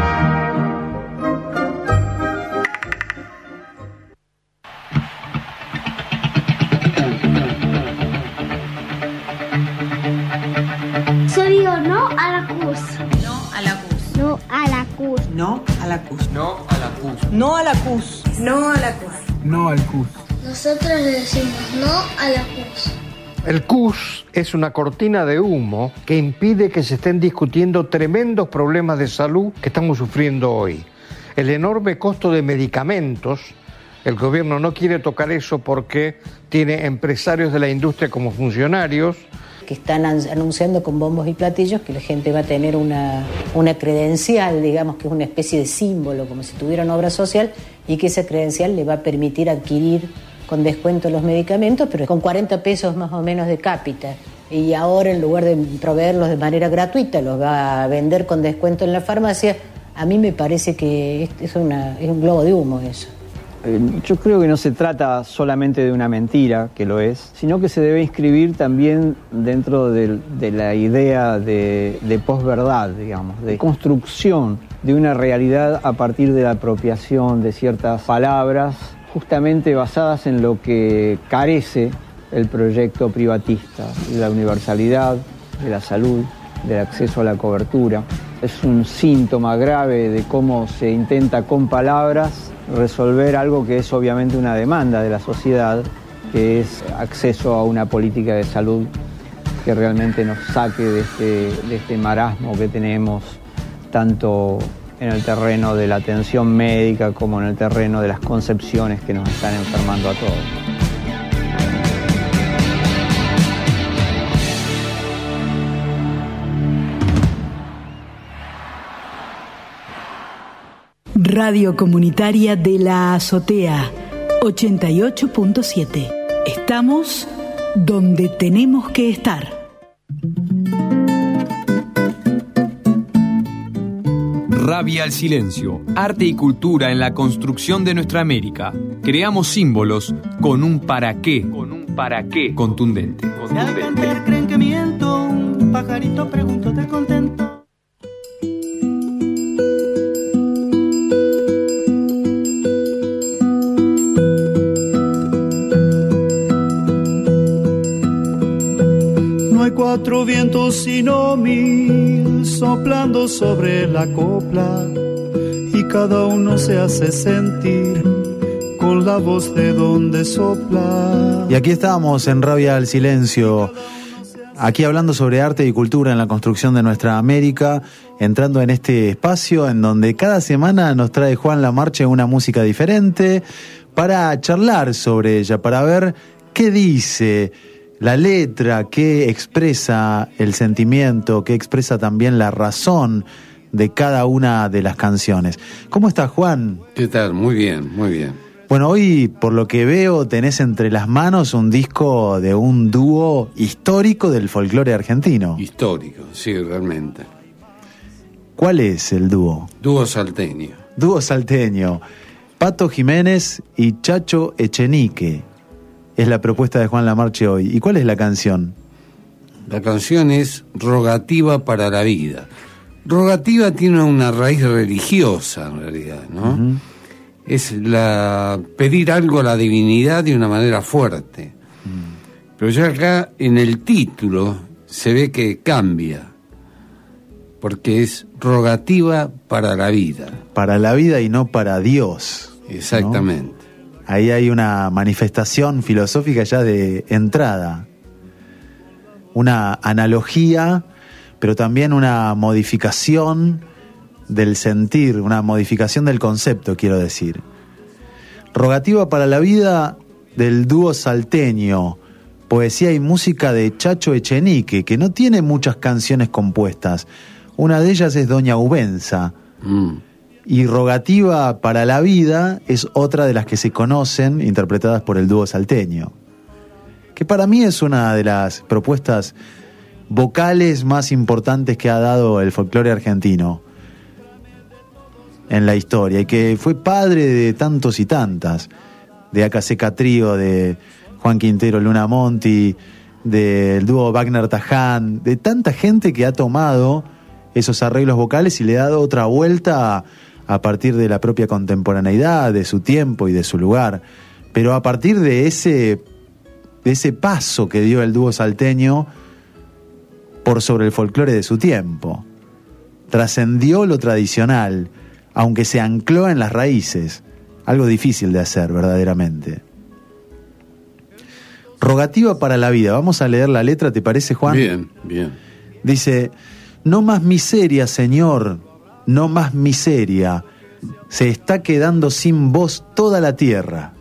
Soy yo, no a la cruz. No a la cruz. No a la cruz. No a la cruz. No a la cruz. No a la cruz. No a la cruz. No al C U S. Nosotros le decimos no a la cruz. El C U S es una cortina de humo que impide que se estén discutiendo tremendos problemas de salud que estamos sufriendo hoy. El enorme costo de medicamentos, el gobierno no quiere tocar eso porque tiene empresarios de la industria como funcionarios. Que están anunciando con bombos y platillos que la gente va a tener una, una credencial, digamos que es una especie de símbolo, como si tuviera una obra social, y que esa credencial le va a permitir adquirir con descuento los medicamentos, pero con cuarenta pesos más o menos de cápita. Y ahora, en lugar de proveerlos de manera gratuita, los va a vender con descuento en la farmacia. A mí me parece que es, una, es un globo de humo eso. Yo creo que no se trata solamente de una mentira, que lo es, sino que se debe inscribir también dentro de, de la idea de, de posverdad, digamos, de construcción de una realidad a partir de la apropiación de ciertas palabras, justamente basadas en lo que carece el proyecto privatista, de la universalidad, de la salud, del acceso a la cobertura. Es un síntoma grave de cómo se intenta con palabras resolver algo que es obviamente una demanda de la sociedad, que es acceso a una política de salud que realmente nos saque de este, de este marasmo que tenemos tanto en el terreno de la atención médica como en el terreno de las concepciones que nos están enfermando a todos. Radio Comunitaria de la Azotea, ochenta y ocho punto siete. Estamos donde tenemos que estar. Rabia al silencio, arte y cultura en la construcción de nuestra América. Creamos símbolos con un para qué, con un para qué contundente. Si al cantar creen que miento, un pajarito pregunto de contento. Cuatro vientos sino mil soplando sobre la copla y cada uno se hace sentir con la voz de donde sopla. Y aquí estamos en Rabia al Silencio, aquí hablando sobre arte y cultura en la construcción de nuestra América, entrando en este espacio en donde cada semana nos trae Juan Lamarche una música diferente para charlar sobre ella, para ver qué dice la letra, qué expresa el sentimiento, qué expresa también la razón de cada una de las canciones. ¿Cómo estás, Juan? ¿Qué tal? Muy bien, muy bien. Bueno, hoy, por lo que veo, tenés entre las manos un disco de un dúo histórico del folclore argentino. Histórico, sí, realmente. ¿Cuál es el dúo? Dúo salteño. Dúo salteño. Pato Jiménez y Chacho Echenique. Es la propuesta de Juan Lamarche hoy. ¿Y cuál es la canción? La canción es Rogativa para la Vida. Rogativa tiene una raíz religiosa, en realidad, ¿no? Uh-huh. Es la pedir algo a la divinidad de una manera fuerte. Uh-huh. Pero ya acá, en el título, se ve que cambia. Porque es Rogativa para la Vida. Para la vida y no para Dios. Exactamente. ¿No? Ahí hay una manifestación filosófica ya de entrada, una analogía, pero también una modificación del sentir, una modificación del concepto, quiero decir. Rogativa para la Vida del dúo salteño, poesía y música de Chacho Echenique, que no tiene muchas canciones compuestas. Una de ellas es Doña Ubenza. Mm. Y Rogativa para la Vida es otra de las que se conocen, interpretadas por el dúo salteño, que para mí es una de las propuestas vocales más importantes que ha dado el folclore argentino en la historia, y que fue padre de tantos y tantas, de Acaseca Trío, de Juan Quintero Luna Monti, del dúo Wagner Taján, de tanta gente que ha tomado esos arreglos vocales y le ha dado otra vuelta a a partir de la propia contemporaneidad, de su tiempo y de su lugar, pero a partir de ese, de ese paso que dio el dúo salteño por sobre el folclore de su tiempo. Trascendió lo tradicional, aunque se ancló en las raíces, algo difícil de hacer verdaderamente. Rogativa para la Vida, vamos a leer la letra, ¿te parece, Juan? Bien, bien. Dice: no más miseria, Señor, no más miseria, se está quedando sin voz toda la tierra.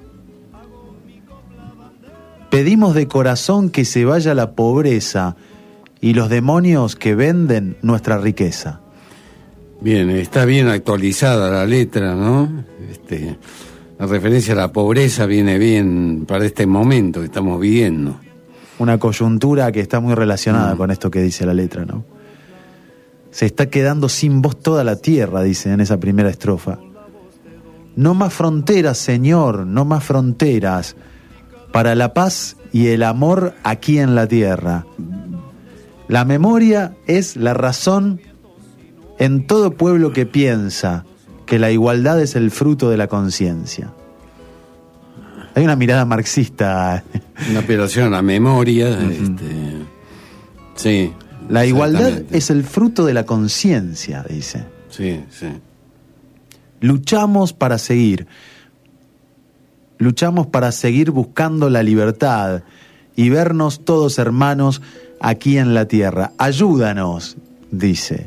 Pedimos de corazón que se vaya la pobreza y los demonios que venden nuestra riqueza. Bien, está bien actualizada la letra, ¿no? Este, la referencia a la pobreza viene bien para este momento que estamos viviendo. Una coyuntura que está muy relacionada mm. con esto que dice la letra, ¿no? Se está quedando sin voz toda la tierra, dice en esa primera estrofa. No más fronteras, Señor, no más fronteras, para la paz y el amor aquí en la tierra. La memoria es la razón en todo pueblo que piensa que la igualdad es el fruto de la conciencia. Hay una mirada marxista. Una apelación a la memoria. Uh-huh. este, sí. La igualdad es el fruto de la conciencia, dice. Sí, sí. Luchamos para seguir. Luchamos para seguir buscando la libertad y vernos todos hermanos aquí en la tierra. Ayúdanos, dice.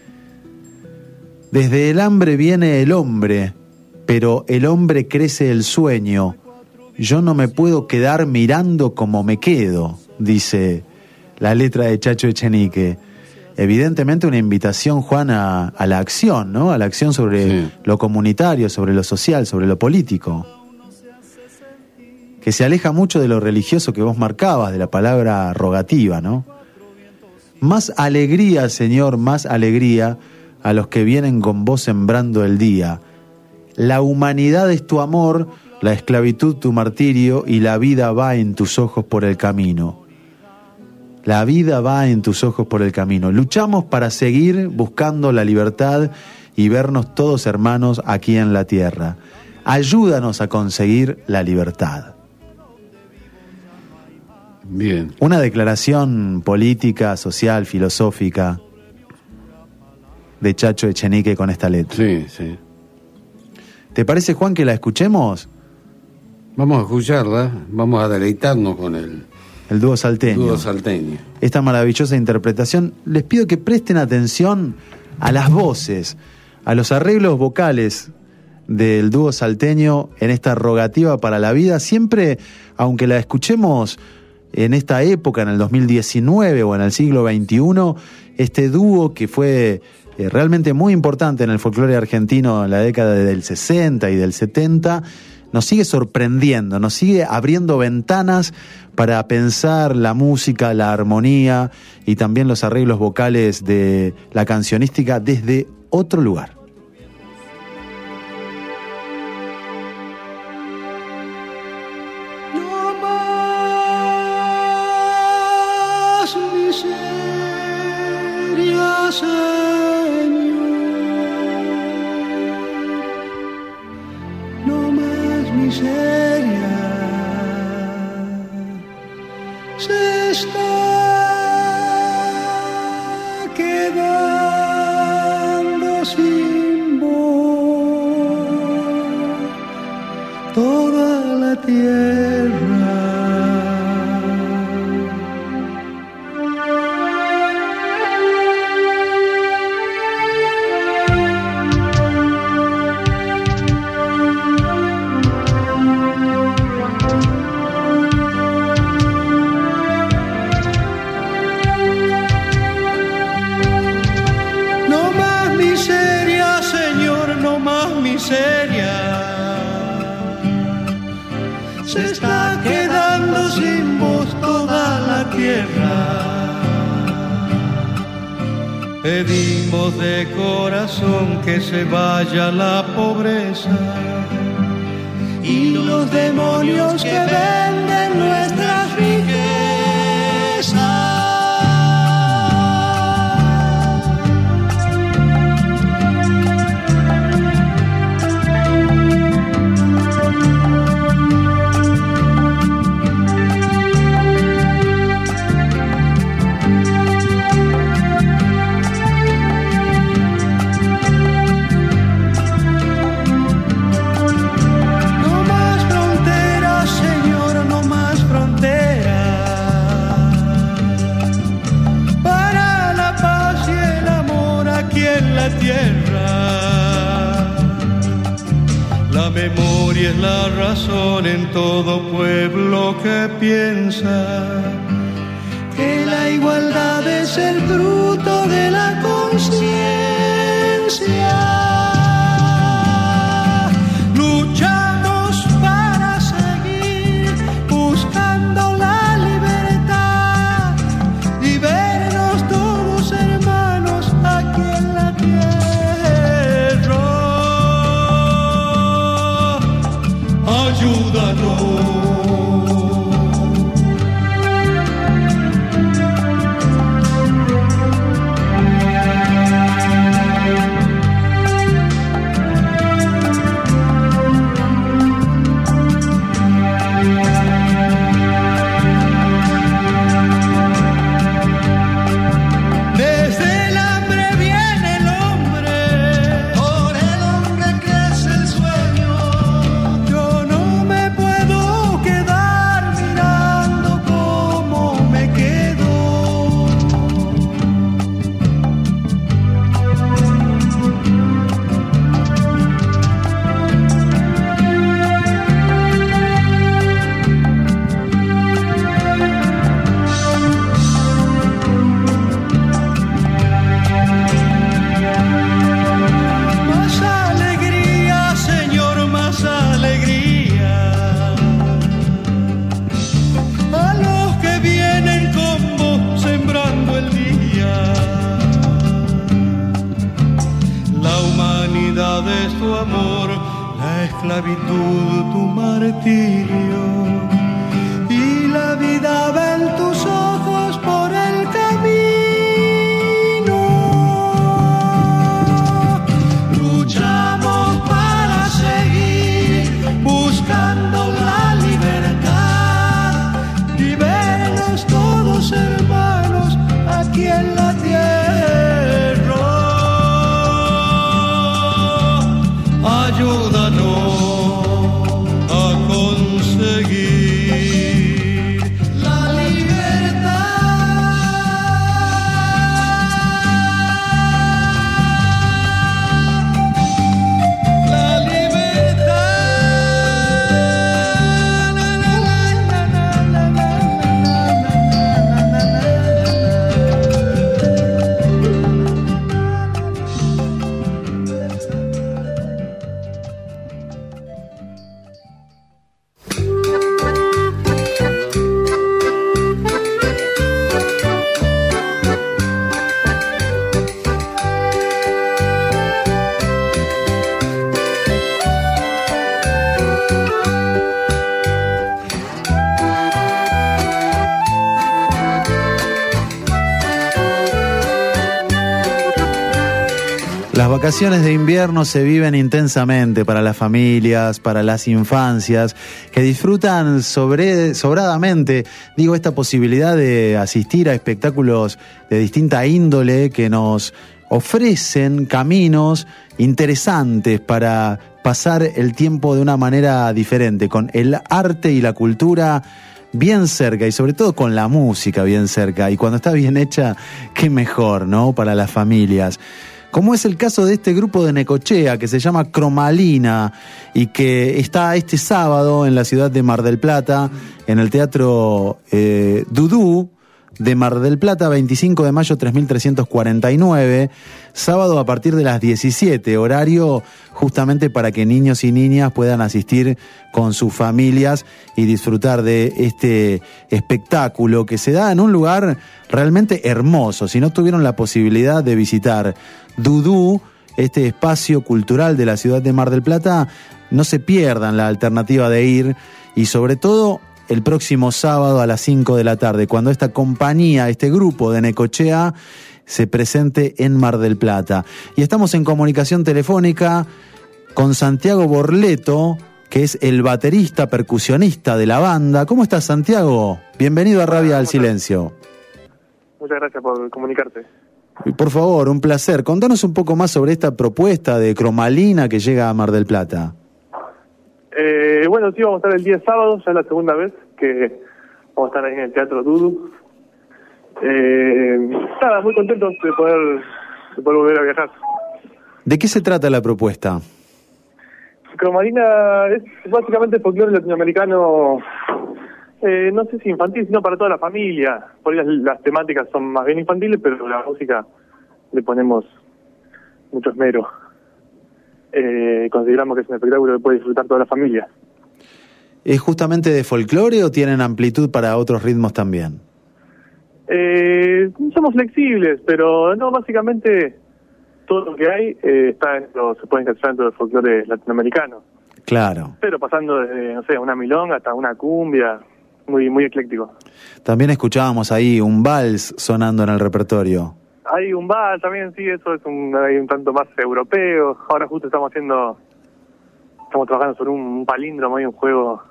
Desde el hambre viene el hombre, pero el hombre crece el sueño. Yo no me puedo quedar mirando como me quedo, dice la letra de Chacho Echenique. Evidentemente una invitación, Juan, a, a la acción, ¿no? A la acción sobre sí. lo comunitario, sobre lo social, sobre lo político. Que se aleja mucho de lo religioso que vos marcabas, de la palabra rogativa, ¿no? Más alegría, Señor, más alegría a los que vienen con vos sembrando el día. La humanidad es tu amor, la esclavitud tu martirio, y la vida va en tus ojos por el camino. La vida va en tus ojos por el camino. Luchamos para seguir buscando la libertad y vernos todos hermanos aquí en la tierra. Ayúdanos a conseguir la libertad. Bien. Una declaración política, social, filosófica de Chacho Echenique con esta letra. Sí, sí. ¿Te parece, Juan, que la escuchemos? Vamos a escucharla, vamos a deleitarnos con el, el dúo salteño. dúo salteño. Esta maravillosa interpretación. Les pido que presten atención a las voces, a los arreglos vocales del dúo salteño en esta rogativa para la vida. Siempre, aunque la escuchemos en esta época, en el dos mil diecinueve o en el siglo veintiuno, este dúo que fue eh, realmente muy importante en el folclore argentino en la década del sesenta y del setenta, nos sigue sorprendiendo, nos sigue abriendo ventanas para pensar la música, la armonía y también los arreglos vocales de la cancionística desde otro lugar. No más miseria, Señor. No más miseria. Se está quedando sin voz toda la tierra. Se está quedando sin voz toda la tierra. Pedimos de corazón que se vaya la pobreza y los demonios que venden nuestras riquezas. La memoria es la razón en todo pueblo que piensa que la igualdad es el fruto de la conciencia. Luchamos para seguir buscando la libertad y vernos todos hermanos aquí en la tierra. esclavitud tu martirio, y la vida ve en tus ojos por el camino. Luchamos para seguir buscando la libertad y vernos todos hermanos aquí en la tierra. Ayúdanos a conseguir la libertad. La libertad. Na, na, na, na, Las vacaciones de invierno se viven intensamente para las familias, para las infancias, que disfrutan sobre, sobradamente, digo, esta posibilidad de asistir a espectáculos de distinta índole que nos ofrecen caminos interesantes para pasar el tiempo de una manera diferente, con el arte y la cultura bien cerca, y sobre todo con la música bien cerca, y cuando está bien hecha, qué mejor, ¿no?, para las familias. Como es el caso de este grupo de Necochea que se llama Cromalina y que está este sábado en la ciudad de Mar del Plata, en el Teatro eh, Dudú de Mar del Plata, veinticinco de mayo tres mil trescientos cuarenta y nueve, sábado a partir de las diecisiete, horario justamente para que niños y niñas puedan asistir con sus familias y disfrutar de este espectáculo que se da en un lugar realmente hermoso. Si no tuvieron la posibilidad de visitar Dudú, este espacio cultural de la ciudad de Mar del Plata, no se pierdan la alternativa de ir, y sobre todo el próximo sábado a las cinco de la tarde, cuando esta compañía, este grupo de Necochea se presente en Mar del Plata. Y estamos en comunicación telefónica con Santiago Borleto, que es el baterista percusionista de la banda. ¿Cómo estás, Santiago? Bienvenido a Rabia al Silencio. Muchas gracias por comunicarte. Por favor, un placer. Contanos un poco más sobre esta propuesta de Cromalina que llega a Mar del Plata. Eh, bueno, sí, vamos a estar el día sábado, ya es la segunda vez que vamos a estar ahí en el Teatro Dudú. Eh, nada, muy contentos de poder, de poder volver a viajar. ¿De qué se trata la propuesta? Cromalina es básicamente folclore latinoamericano, eh, no sé si infantil, sino para toda la familia. Por ahí las, las temáticas son más bien infantiles, pero la música le ponemos mucho esmero. Eh, consideramos que es un espectáculo que puede disfrutar toda la familia. ¿Es justamente de folclore o tienen amplitud para otros ritmos también? Eh, somos flexibles, pero no, básicamente todo lo que hay eh, está dentro, se puede encajar dentro del folclore latinoamericano. Claro. Pero pasando desde, no sé, una milonga hasta una cumbia, muy muy ecléctico. También escuchábamos ahí un vals sonando en el repertorio. Hay un bar también, sí, eso es un, hay un tanto más europeo. Ahora justo estamos haciendo, estamos trabajando sobre un palíndromo, hay un juego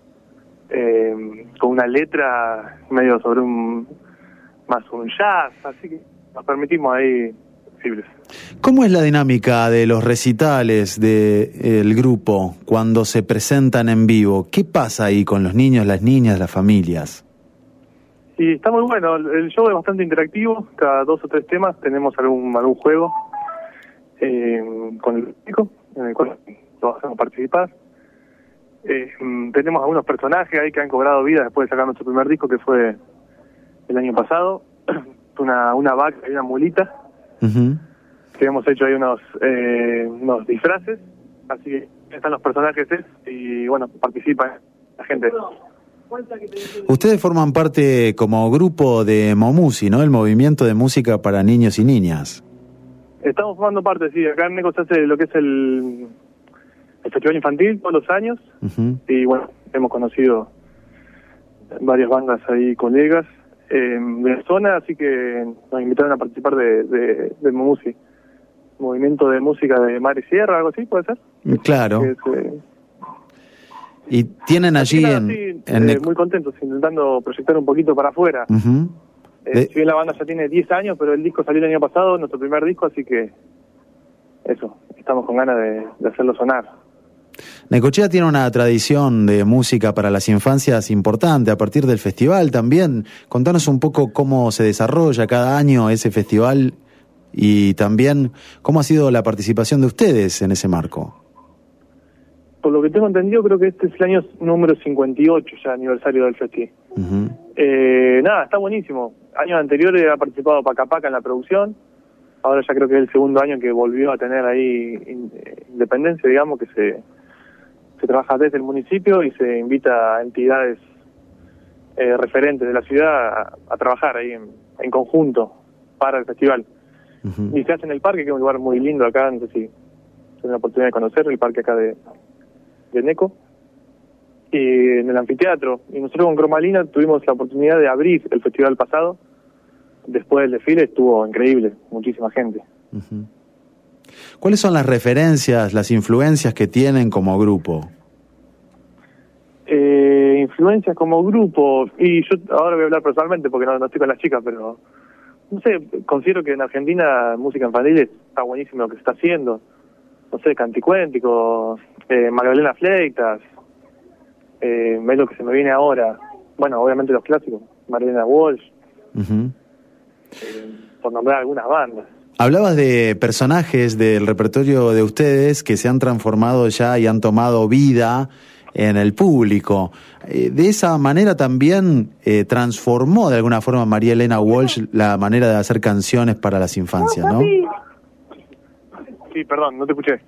eh, con una letra medio sobre un, más un jazz, así que nos permitimos ahí flexibles. ¿Cómo es la dinámica de los recitales del grupo cuando se presentan en vivo? ¿Qué pasa ahí con los niños, las niñas, las familias? Y está muy bueno, el show es bastante interactivo, cada dos o tres temas tenemos algún algún juego eh, con el público, en el cual todos hacemos participar. Eh, tenemos algunos personajes ahí que han cobrado vida después de sacar nuestro primer disco, que fue el año pasado, una una vaca y una mulita, uh-huh. que hemos hecho ahí unos, eh, unos disfraces, así que están los personajes y bueno, participa la gente. Ustedes forman parte como grupo de Momusi, ¿no? El movimiento de música para niños y niñas. Estamos formando parte, sí. Acá en Neco se hace lo que es el el festival infantil todos los años. Uh-huh. Y bueno, hemos conocido varias bandas ahí, colegas eh, de la zona, así que nos invitaron a participar de, de, de MUSI, Movimiento de Música de Mar y Sierra, algo así, ¿puede ser? Claro. Es, eh, y tienen allí nada, en... sí, en eh, el... muy contentos, intentando proyectar un poquito para afuera. Uh-huh. Eh, de... Si bien la banda ya tiene diez años, pero el disco salió el año pasado, nuestro primer disco, así que eso, estamos con ganas de, de hacerlo sonar. Necochea tiene una tradición de música para las infancias importante, a partir del festival también. Contanos un poco cómo se desarrolla cada año ese festival y también cómo ha sido la participación de ustedes en ese marco. Por lo que tengo entendido, creo que este es el año número cincuenta y ocho, ya aniversario del festival. Uh-huh. Eh, nada, está buenísimo. Años anteriores ha participado Paca Paca en la producción. Ahora ya creo que es el segundo año que volvió a tener ahí in, eh, independencia, digamos, que se, se trabaja desde el municipio y se invita a entidades eh, referentes de la ciudad a, a trabajar ahí en, en conjunto para el festival. Uh-huh. Y se hace en el parque, que es un lugar muy lindo acá, no sé si tienen la oportunidad de conocer el parque acá de, de Neco. Y en el anfiteatro. Y nosotros con Cromalina tuvimos la oportunidad de abrir el festival pasado. Después del desfile estuvo increíble, muchísima gente. Uh-huh. ¿Cuáles son las referencias, las influencias que tienen como grupo? Eh, influencias como grupo, y yo ahora voy a hablar personalmente porque no, no estoy con las chicas, pero no sé, considero que en Argentina música infantil está buenísimo lo que se está haciendo. No sé, Canticuéntico, eh, Magdalena Fleitas, eh, es lo que se me viene ahora. Bueno, obviamente los clásicos, Mariana Walsh. Uh-huh. Eh, por nombrar algunas bandas. Hablabas de personajes del repertorio de ustedes que se han transformado ya y han tomado vida en el público. Eh, de esa manera también eh, transformó de alguna forma María Elena Walsh la manera de hacer canciones para las infancias, ¿no? Sí, perdón, no te escuché.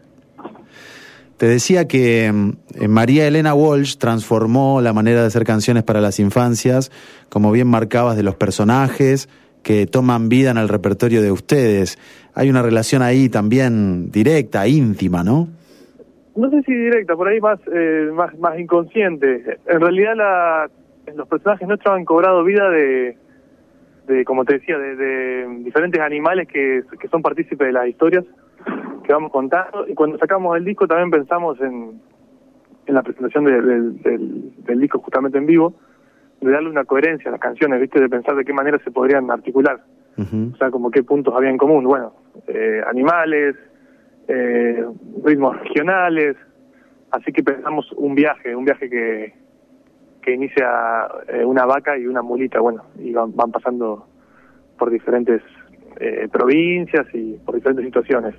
Te decía que eh, María Elena Walsh transformó la manera de hacer canciones para las infancias, como bien marcabas, de los personajes que toman vida en el repertorio de ustedes. Hay una relación ahí también directa, íntima, ¿no? No sé si directa, por ahí más eh, más más inconsciente. En realidad la, los personajes nuestros han cobrado vida de, de como te decía, de, de diferentes animales que, que son partícipes de las historias que vamos contando. Y cuando sacamos el disco también pensamos en, en la presentación de, de, del, del disco justamente en vivo, de darle una coherencia a las canciones, ¿viste? De pensar de qué manera se podrían articular. Uh-huh. O sea, como qué puntos había en común. Bueno, eh, animales, eh, ritmos regionales. Así que pensamos un viaje, un viaje que, que inicia eh, una vaca y una mulita, bueno, y van, van pasando por diferentes eh, provincias y por diferentes situaciones.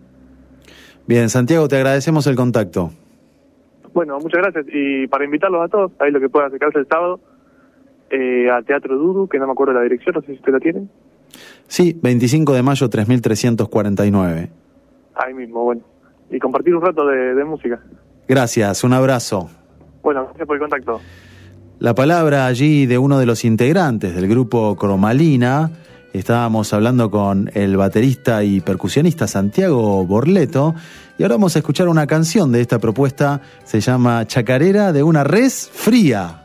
Bien, Santiago, te agradecemos el contacto. Bueno, muchas gracias. Y para invitarlos a todos, ahí lo que pueda acercarse el sábado, Eh, a Teatro Dudu, que no me acuerdo la dirección, no sé si usted la tienen. Sí, veinticinco de mayo, tres mil trescientos cuarenta y nueve. Ahí mismo, bueno. Y compartir un rato de, de música. Gracias, un abrazo. Bueno, gracias por el contacto. La palabra allí de uno de los integrantes del grupo Cromalina. Estábamos hablando con el baterista y percusionista Santiago Borleto. Y ahora vamos a escuchar una canción de esta propuesta. Se llama Chacarera de una res fría.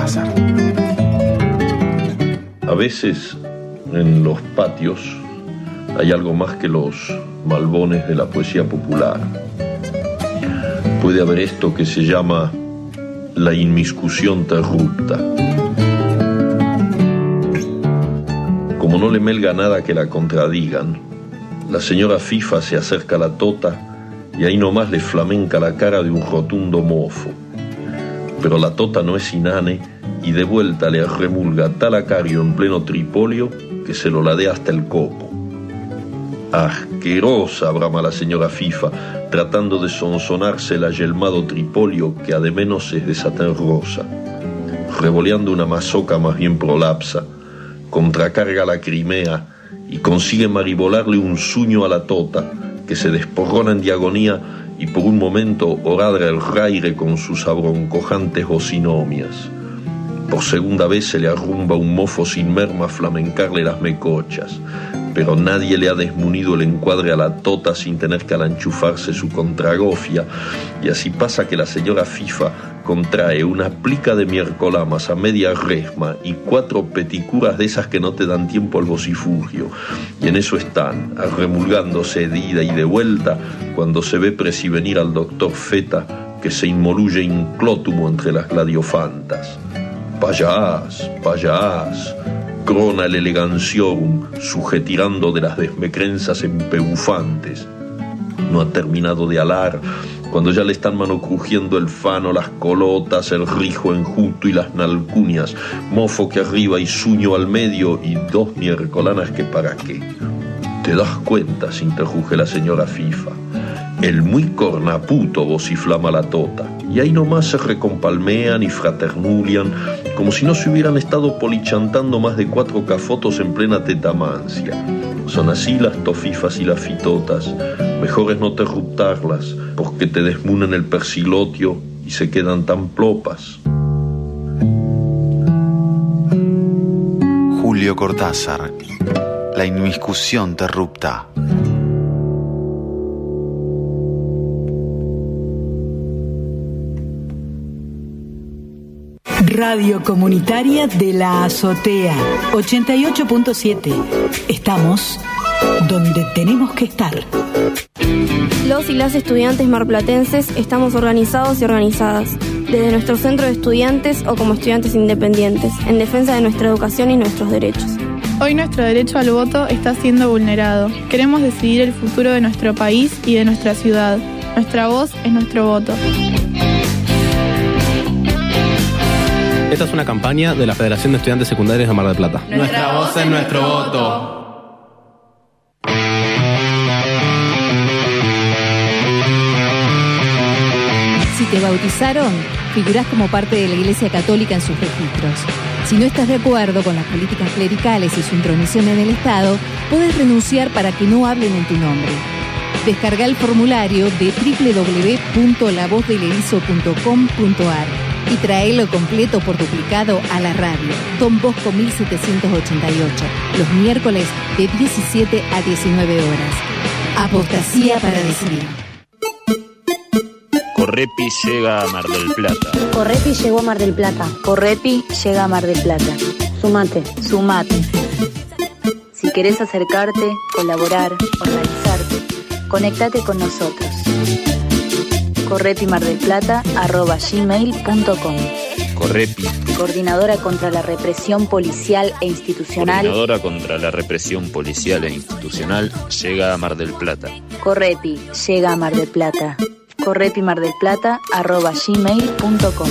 Cortázar. A veces en los patios hay algo más que los malbones de la poesía popular. Puede haber esto que se llama la inmiscusión interrupta. Como no le melga nada que la contradigan, la señora FIFA se acerca a la tota y ahí nomás le flamenca la cara de un rotundo mofo. Pero la tota no es inane y de vuelta le remulga tal acario en pleno tripolio que se lo ladea hasta el copo. Asquerosa, brama la señora FIFA, tratando de sonsonarse el ayelmado tripolio que a de menos es de satén rosa. Revoleando una mazoca más bien prolapsa, contracarga la Crimea y consigue maribolarle un suño a la tota, que se desporrona en diagonía y por un momento oradra el raire con sus abroncojantes bocinomias. Por segunda vez se le arrumba un mofo sin merma a flamencarle las mecochas, pero nadie le ha desmunido el encuadre a la tota sin tener que alanchufarse su contragofia, y así pasa que la señora FIFA contrae una plica de miércolamas a media resma y cuatro peticuras de esas que no te dan tiempo al vocifugio, y en eso están, arremulgándose de ida y de vuelta, cuando se ve presivenir al doctor Feta, que se inmoluye inclótumo entre las gladiofantas. Payás, payás, crona el eleganciorum, sujetirando de las desmecrenzas empebufantes. No ha terminado de alar, cuando ya le están manocrujiendo el fano, las colotas, el rijo enjuto y las nalcunias, mofo que arriba y suño al medio y dos miércolanas que para qué. ¿Te das cuenta?, se interruge la señora FIFA. El muy cornaputo vociflama la tota, y ahí nomás se recompalmean y fraternulian, como si no se hubieran estado polichantando más de cuatro cafotos en plena tetamancia. Son así las tofifas y las fitotas, mejor es no terruptarlas, porque te desmunen el persilotio y se quedan tan plopas. Julio Cortázar, la inmiscusión terrupta. Radio Comunitaria de la Azotea, ochenta y ocho punto siete. Estamos donde tenemos que estar. Los y las estudiantes marplatenses estamos organizados y organizadas, desde nuestro centro de estudiantes o como estudiantes independientes, en defensa de nuestra educación y nuestros derechos. Hoy nuestro derecho al voto está siendo vulnerado. Queremos decidir el futuro de nuestro país y de nuestra ciudad. Nuestra voz es nuestro voto. Esta es una campaña de la Federación de Estudiantes Secundarios de Mar del Plata. Nuestra voz es nuestro voto. Si te bautizaron, figurás como parte de la Iglesia Católica en sus registros. Si no estás de acuerdo con las políticas clericales y su intromisión en el Estado, podés renunciar para que no hablen en tu nombre. Descarga el formulario de doble u doble u doble u punto la voz del erizo punto com punto a r y traelo completo por duplicado a la radio. Don Bosco mil setecientos ochenta y ocho, los miércoles de diecisiete a diecinueve horas. Apostasía para decidir. Correpi llega a Mar del Plata. Correpi llegó a Mar del Plata. Correpi llega a Mar del Plata. Sumate. Sumate. Si querés acercarte, colaborar, organizarte, conectate con nosotros. correpimardelplata arroba gmail punto com. Correpi. Coordinadora contra la represión policial e institucional. Coordinadora contra la represión policial e institucional llega a Mar del Plata. Correpi llega a Mar del Plata. correpimardelplata arroba gmail punto com.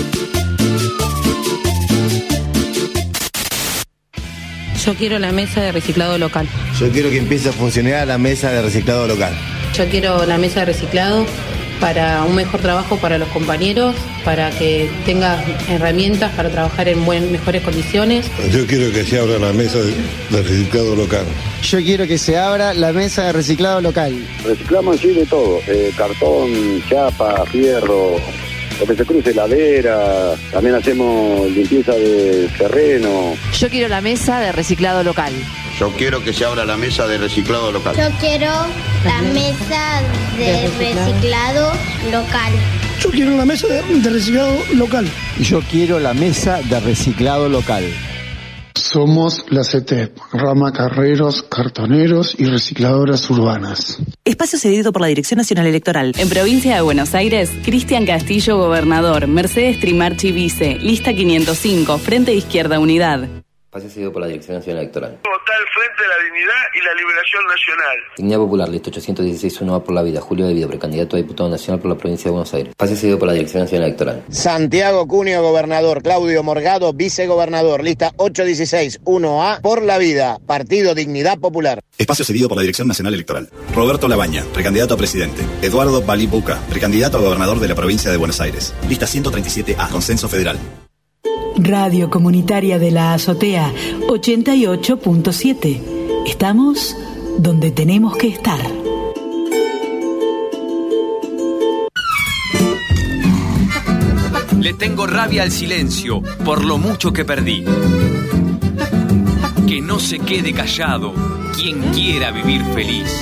Yo quiero la mesa de reciclado local. Yo quiero que empiece a funcionar la mesa de reciclado local. Yo quiero la mesa de reciclado para un mejor trabajo para los compañeros, para que tengas herramientas para trabajar en buen, mejores condiciones. Yo quiero que se abra la mesa de, de reciclado local. Yo quiero que se abra la mesa de reciclado local. Reciclamos así de todo, eh, cartón, chapa, fierro, lo que se cruce, heladera, también hacemos limpieza de terreno. Yo quiero la mesa de reciclado local. Yo quiero que se abra la mesa de reciclado local. Yo quiero la mesa de reciclado local. Yo quiero la mesa de, de reciclado local. Yo quiero la mesa de reciclado local. Somos la C T E P, rama carreros, cartoneros y recicladoras urbanas. Espacio cedido por la Dirección Nacional Electoral. En Provincia de Buenos Aires, Cristian Castillo, gobernador. Mercedes Trimarchi, vice. Lista quinientos cinco, Frente de Izquierda Unidad. Espacio cedido por la Dirección Nacional Electoral. Votar Frente de la Dignidad y la Liberación Nacional. Dignidad Popular, lista ochocientos dieciséis, uno va por la vida. Julio de Vido, precandidato a diputado nacional por la Provincia de Buenos Aires. Espacio cedido por la Dirección Nacional Electoral. Santiago Cunio, gobernador. Claudio Morgado, vicegobernador. Lista ochocientos dieciséis, uno A por la vida. Partido Dignidad Popular. Espacio cedido por la Dirección Nacional Electoral. Roberto Labaña, precandidato a presidente. Eduardo Balibuca, precandidato a gobernador de la Provincia de Buenos Aires. Lista ciento treinta y siete A, Consenso Federal. Radio Comunitaria de la Azotea, ochenta y ocho punto siete. Estamos donde tenemos que estar. Le tengo rabia al silencio por lo mucho que perdí. Que no se quede callado quien quiera vivir feliz.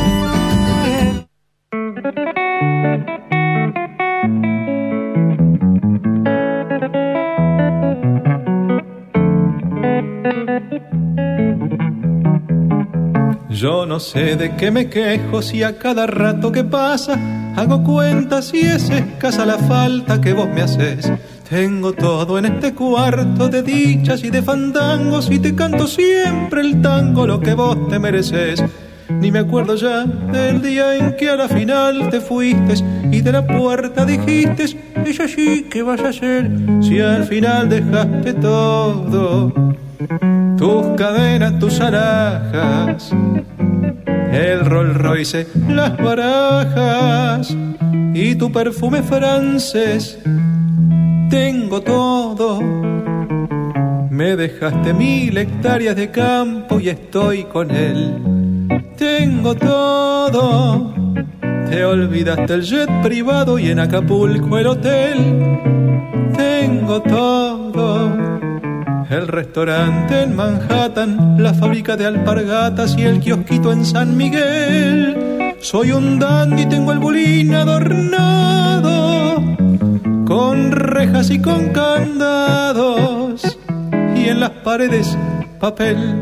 Yo no sé de qué me quejo si a cada rato que pasa hago cuentas y es escasa la falta que vos me haces. Tengo todo en este cuarto de dichas y de fandangos y te canto siempre el tango lo que vos te mereces. Ni me acuerdo ya del día en que a la final te fuiste y de la puerta dijiste: es allí que vas a hacer si al final dejaste todo. Tus cadenas, tus alhajas, el Rolls Royce, las barajas y tu perfume francés. Tengo todo. Me dejaste mil hectáreas de campo y estoy con él. Tengo todo. Te olvidaste el jet privado y en Acapulco el hotel. Tengo todo. El restaurante en Manhattan, la fábrica de alpargatas y el kiosquito en San Miguel. Soy un dandy, tengo el bulín adornado con rejas y con candados y en las paredes papel.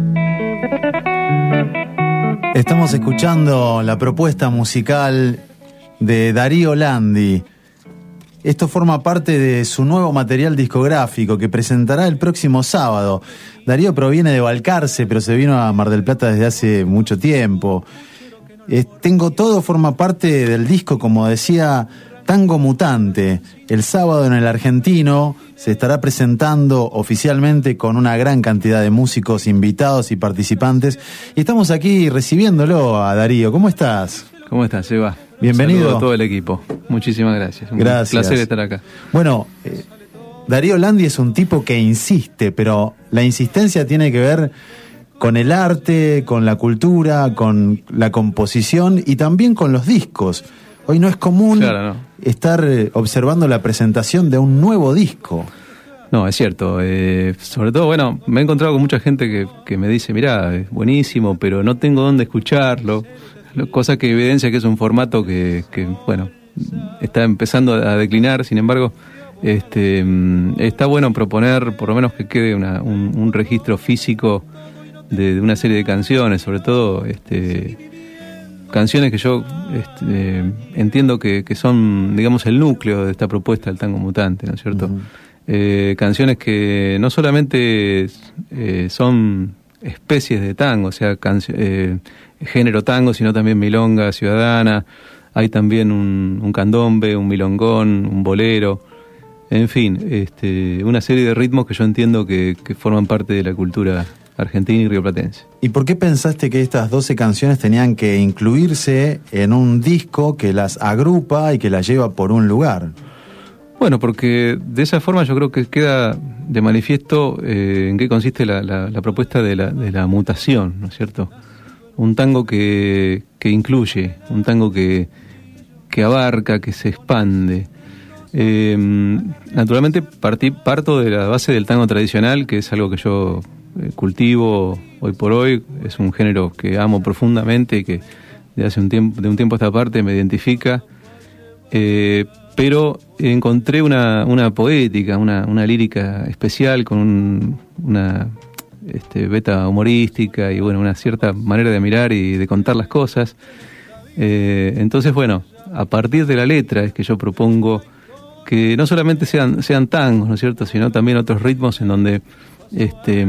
Estamos escuchando la propuesta musical de Darío Landi. Esto forma parte de su nuevo material discográfico que presentará el próximo sábado. Darío proviene de Balcarce, pero se vino a Mar del Plata desde hace mucho tiempo. Eh, Tengo todo forma parte del disco, como decía, Tango Mutante. El sábado en el Argentino se estará presentando oficialmente con una gran cantidad de músicos invitados y participantes. Y estamos aquí recibiéndolo a Darío. ¿Cómo estás? ¿Cómo estás, Eva? Bienvenido. Un saludo a todo el equipo. Muchísimas gracias. Un Gracias. placer estar acá. Bueno, eh, Darío Landi es un tipo que insiste, pero la insistencia tiene que ver con el arte, con la cultura, con la composición y también con los discos. Hoy no es común claro, no. estar eh, observando la presentación de un nuevo disco. No, es cierto. Eh, sobre todo, bueno, me he encontrado con mucha gente que, que me dice, mirá, es buenísimo, pero no tengo dónde escucharlo. Cosa que evidencia que es un formato que, que bueno, está empezando a declinar. Sin embargo, este, está bueno proponer, por lo menos que quede una, un, un registro físico de, de una serie de canciones, sobre todo este, canciones que yo este, entiendo que, que son, digamos, el núcleo de esta propuesta del Tango Mutante, ¿no es cierto? Uh-huh. Eh, canciones que no solamente eh, son especies de tango, o sea, cancio- eh, género tango, sino también milonga ciudadana. Hay también un, un candombe, un milongón, un bolero, en fin, este, una serie de ritmos que yo entiendo que, que forman parte de la cultura argentina y rioplatense. ¿Y por qué pensaste que estas doce canciones tenían que incluirse en un disco que las agrupa y que las lleva por un lugar? Bueno, porque de esa forma yo creo que queda de manifiesto eh, en qué consiste la, la, la propuesta de la, de la mutación, ¿no es cierto? Un tango que, que incluye, un tango que, que abarca, que se expande. Eh, naturalmente partí, parto de la base del tango tradicional, que es algo que yo eh, cultivo hoy por hoy. Es un género que amo profundamente y que de hace un tiempo, de un tiempo a esta parte me identifica. Eh, pero encontré una, una poética, una, una lírica especial con un, una este, beta humorística y bueno, una cierta manera de mirar y de contar las cosas. Eh, entonces, bueno, a partir de la letra es que yo propongo que no solamente sean, sean tangos, ¿no es cierto?, sino también otros ritmos en donde este,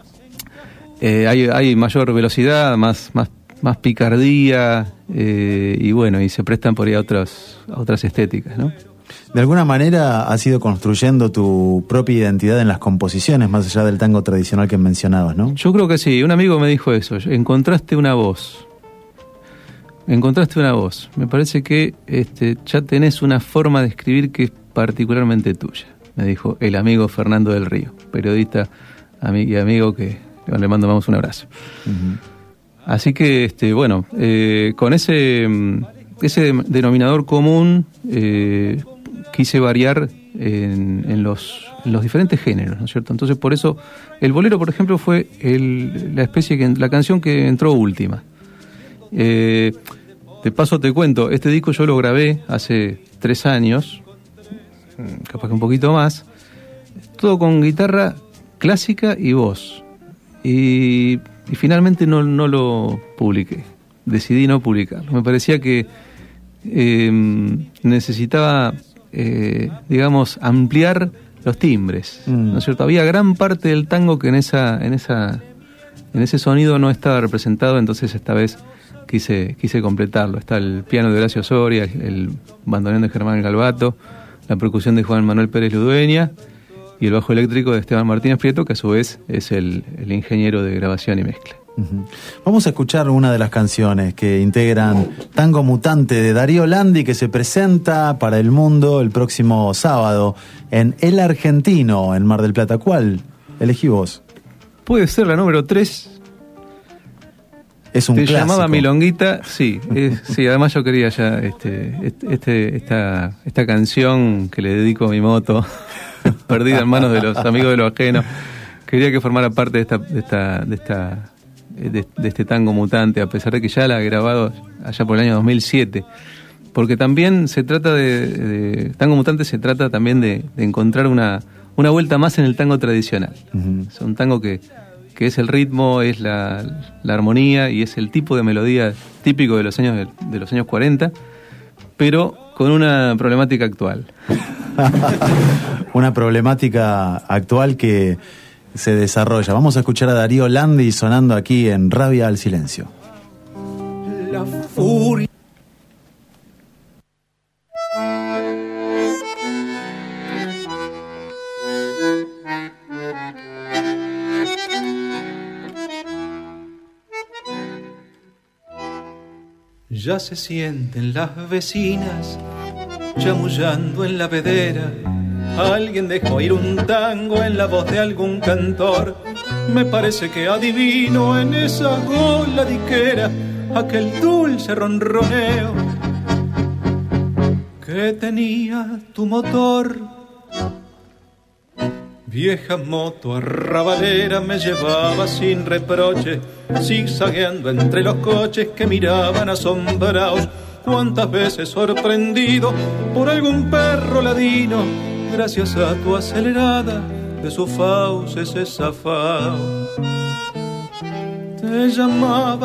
eh, hay, hay mayor velocidad, más, más, más picardía, eh, y bueno, y se prestan por ahí a otras, a otras estéticas, ¿no? De alguna manera has ido construyendo tu propia identidad en las composiciones, más allá del tango tradicional que mencionabas, ¿no? Yo creo que sí, un amigo me dijo eso, encontraste una voz. Encontraste una voz. Me parece que este, ya tenés una forma de escribir que es particularmente tuya, me dijo el amigo Fernando del Río, periodista y amigo que le mandamos un abrazo. Uh-huh. Así que, este, bueno, eh, con ese, ese denominador común eh, quise variar en, en, los, en los diferentes géneros, ¿no es cierto? Entonces, por eso, el bolero, por ejemplo, fue el, la especie que, la canción que entró última. Eh, de paso te cuento, este disco yo lo grabé hace tres años, capaz que un poquito más, todo con guitarra clásica y voz. Y, y finalmente no, no lo publiqué, decidí no publicarlo. Me parecía que eh, necesitaba, eh, digamos, ampliar los timbres, mm. ¿no es cierto? Había gran parte del tango que en esa, en esa, en ese sonido no estaba representado, entonces esta vez quise, quise completarlo. Está el piano de Horacio Soria, el, el bandoneón de Germán Galvato, la percusión de Juan Manuel Pérez Ludueña y el bajo eléctrico de Esteban Martínez Prieto, que a su vez es el, el ingeniero de grabación y mezcla. Uh-huh. Vamos a escuchar una de las canciones que integran Tango Mutante de Darío Landi, que se presenta para el mundo el próximo sábado en El Argentino, en Mar del Plata. ¿Cuál elegí vos? Puede ser la número tres. Es un Te clásico. Llamaba Milonguita, sí, es, sí. Además yo quería ya este, este, esta, esta canción que le dedico a mi moto, perdida en manos de los amigos de lo ajeno. Quería que formara parte de esta, de esta, de esta, de, de este tango mutante, a pesar de que ya la he grabado allá por el año dos mil siete, porque también se trata de, de tango mutante se trata también de, de encontrar una, una vuelta más en el tango tradicional. Uh-huh. Es un tango que que es el ritmo, es la, la armonía y es el tipo de melodía típico de los años de, de los años cuarenta, pero con una problemática actual. Una problemática actual que se desarrolla. Vamos a escuchar a Darío Landi sonando aquí en Rabia al Silencio. La furia. Ya se sienten las vecinas chamullando en la vedera. Alguien dejó ir un tango en la voz de algún cantor. Me parece que adivino en esa gola diquera aquel dulce ronroneo que tenía tu motor. Vieja moto arrabalera me llevaba sin reproche, zigzagueando entre los coches que miraban asombrados. Cuántas veces sorprendido por algún perro ladino, gracias a tu acelerada de sus fauces se zafao. Te llamaba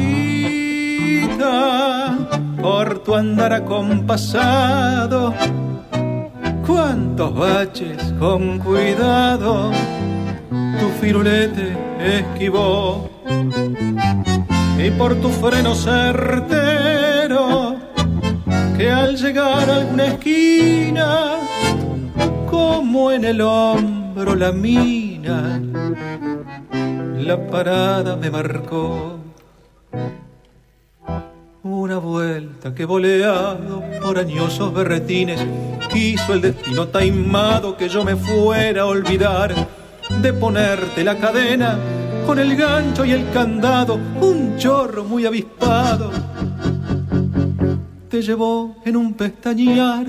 Milonguita por tu andar acompasado. Cuántos baches con cuidado tu firulete esquivó, y por tu freno certero que al llegar a alguna esquina, como en el hombro la mina, la parada me marcó. Una vuelta que voleado por añosos berretines, quiso el destino taimado que yo me fuera a olvidar de ponerte la cadena con el gancho y el candado. Un chorro muy avispado te llevó en un pestañear.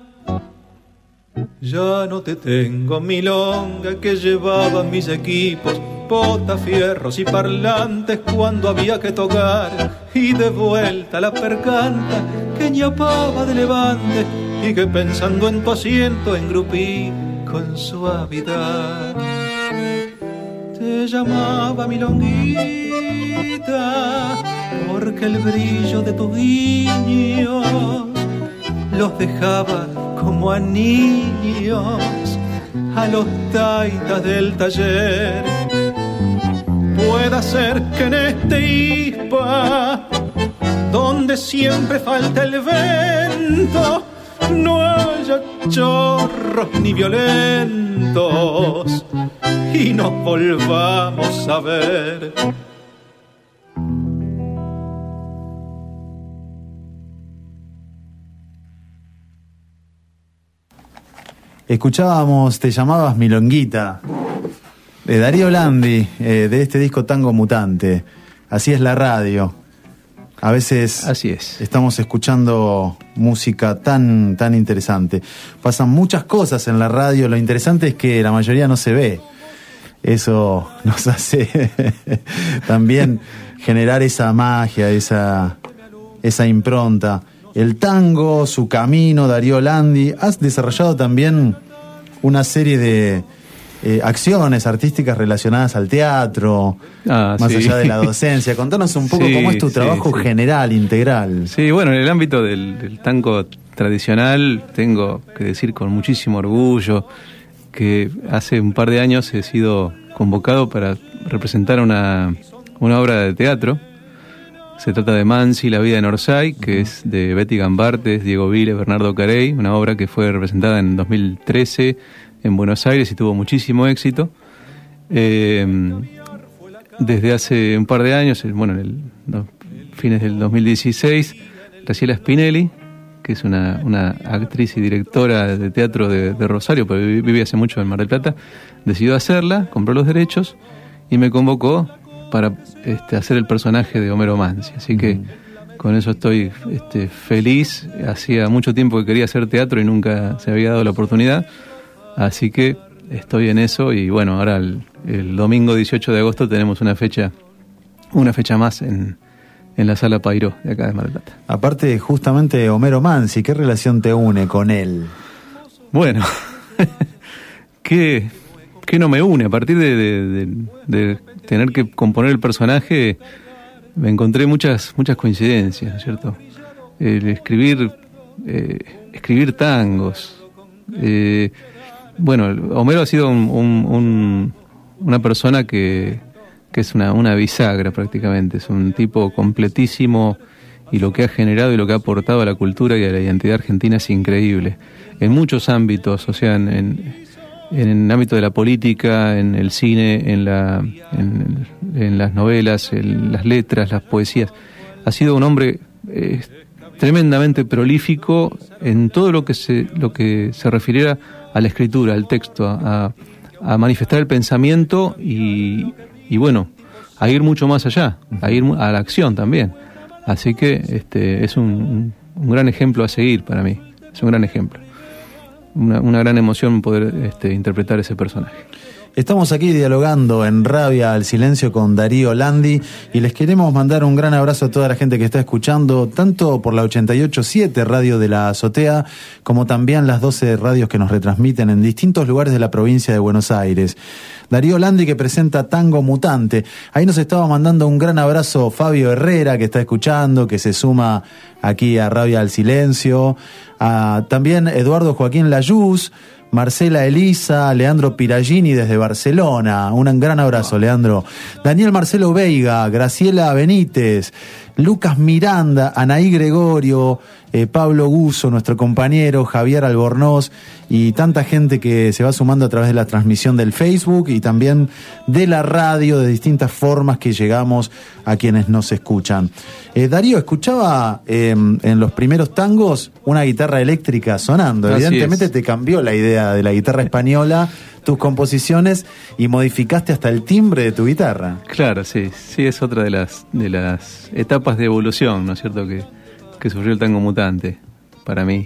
Ya no te tengo, milonga, que llevaba mis equipos, potas, fierros y parlantes cuando había que tocar, y de vuelta la percanta que ñapaba de levante y que pensando en tu asiento engrupí con suavidad. Te llamaba milonguita porque el brillo de tus guiños los dejaba como a niños a los taitas del taller. Puede ser que en este ispa, donde siempre falta el vento, no haya chorros ni violentos y nos volvamos a ver. Escuchábamos Te llamabas milonguita, de Darío Landi, eh, de este disco Tango Mutante. Así es la radio. A veces Así es. Estamos escuchando música tan, tan interesante. Pasan muchas cosas en la radio. Lo interesante es que la mayoría no se ve. Eso nos hace también generar esa magia, esa, esa impronta. El tango, su camino, Darío Landi. Has desarrollado también una serie de eh, acciones artísticas relacionadas al teatro, ah, más sí. allá de la docencia. Contanos un poco Sí, cómo es tu sí, trabajo sí. general, integral. Sí, bueno, en el ámbito del, del tango tradicional tengo que decir con muchísimo orgullo que hace un par de años he sido convocado para representar una, una obra de teatro. Se trata de Mansi, la vida en Orsay, que uh-huh. es de Betty Gambartes, Diego Vile, Bernardo Carey, una obra que fue representada en dos mil trece en Buenos Aires y tuvo muchísimo éxito. Eh, desde hace un par de años, bueno, en el no, fines del dos mil dieciséis, Graciela Spinelli, que es una, una actriz y directora de teatro de, de Rosario, pero vive hace mucho en Mar del Plata, decidió hacerla, compró los derechos y me convocó para este, hacer el personaje de Homero Mansi. Así que mm. con eso estoy este, feliz. Hacía mucho tiempo que quería hacer teatro y nunca se había dado la oportunidad. Así que estoy en eso y bueno, ahora el, el domingo dieciocho de agosto tenemos una fecha, una fecha más en, en la Sala Pairó de acá de Mar del Plata. Aparte, justamente Homero Mansi, ¿qué relación te une con él? Bueno, ¿qué, qué no me une? A partir de, de, de, de tener que componer el personaje, me encontré muchas muchas coincidencias, ¿cierto? El escribir eh, escribir tangos. Eh, bueno, Homero ha sido un, un, un, una persona que, que es una, una bisagra prácticamente. Es un tipo completísimo y lo que ha generado y lo que ha aportado a la cultura y a la identidad argentina es increíble. En muchos ámbitos, o sea, en... en en el ámbito de la política, en el cine, en, la, en, en las novelas, en las letras, las poesías. Ha sido un hombre eh, tremendamente prolífico en todo lo que se lo que se refiriera a la escritura, al texto, a, a manifestar el pensamiento y, y bueno, a ir mucho más allá, a ir a la acción también. Así que este es un, un gran ejemplo a seguir para mí, es un gran ejemplo. Una, una gran emoción poder este, interpretar ese personaje. Estamos aquí dialogando en Rabia al Silencio con Darío Landi y les queremos mandar un gran abrazo a toda la gente que está escuchando, tanto por la ochenta y ocho punto siete Radio de la Azotea, como también las doce radios que nos retransmiten en distintos lugares de la provincia de Buenos Aires. Darío Landi, que presenta Tango Mutante. Ahí nos estaba mandando un gran abrazo Fabio Herrera, que está escuchando, que se suma aquí a Rabia al Silencio. A, también Eduardo Joaquín Layuz, Marcela Elisa, Leandro Piragini desde Barcelona. Un gran abrazo, Leandro. Daniel Marcelo Veiga, Graciela Benítez, Lucas Miranda, Anaí Gregorio, eh, Pablo Guso, nuestro compañero, Javier Albornoz y tanta gente que se va sumando a través de la transmisión del Facebook y también de la radio, de distintas formas que llegamos a quienes nos escuchan. Eh, Darío, escuchaba eh, en los primeros tangos una guitarra eléctrica sonando. Así Evidentemente es. Te cambió la idea de la guitarra española, tus composiciones, y modificaste hasta el timbre de tu guitarra. Claro, sí, sí, es otra de las de las etapas de evolución, ¿no es cierto?, que, que sufrió el tango mutante para mí.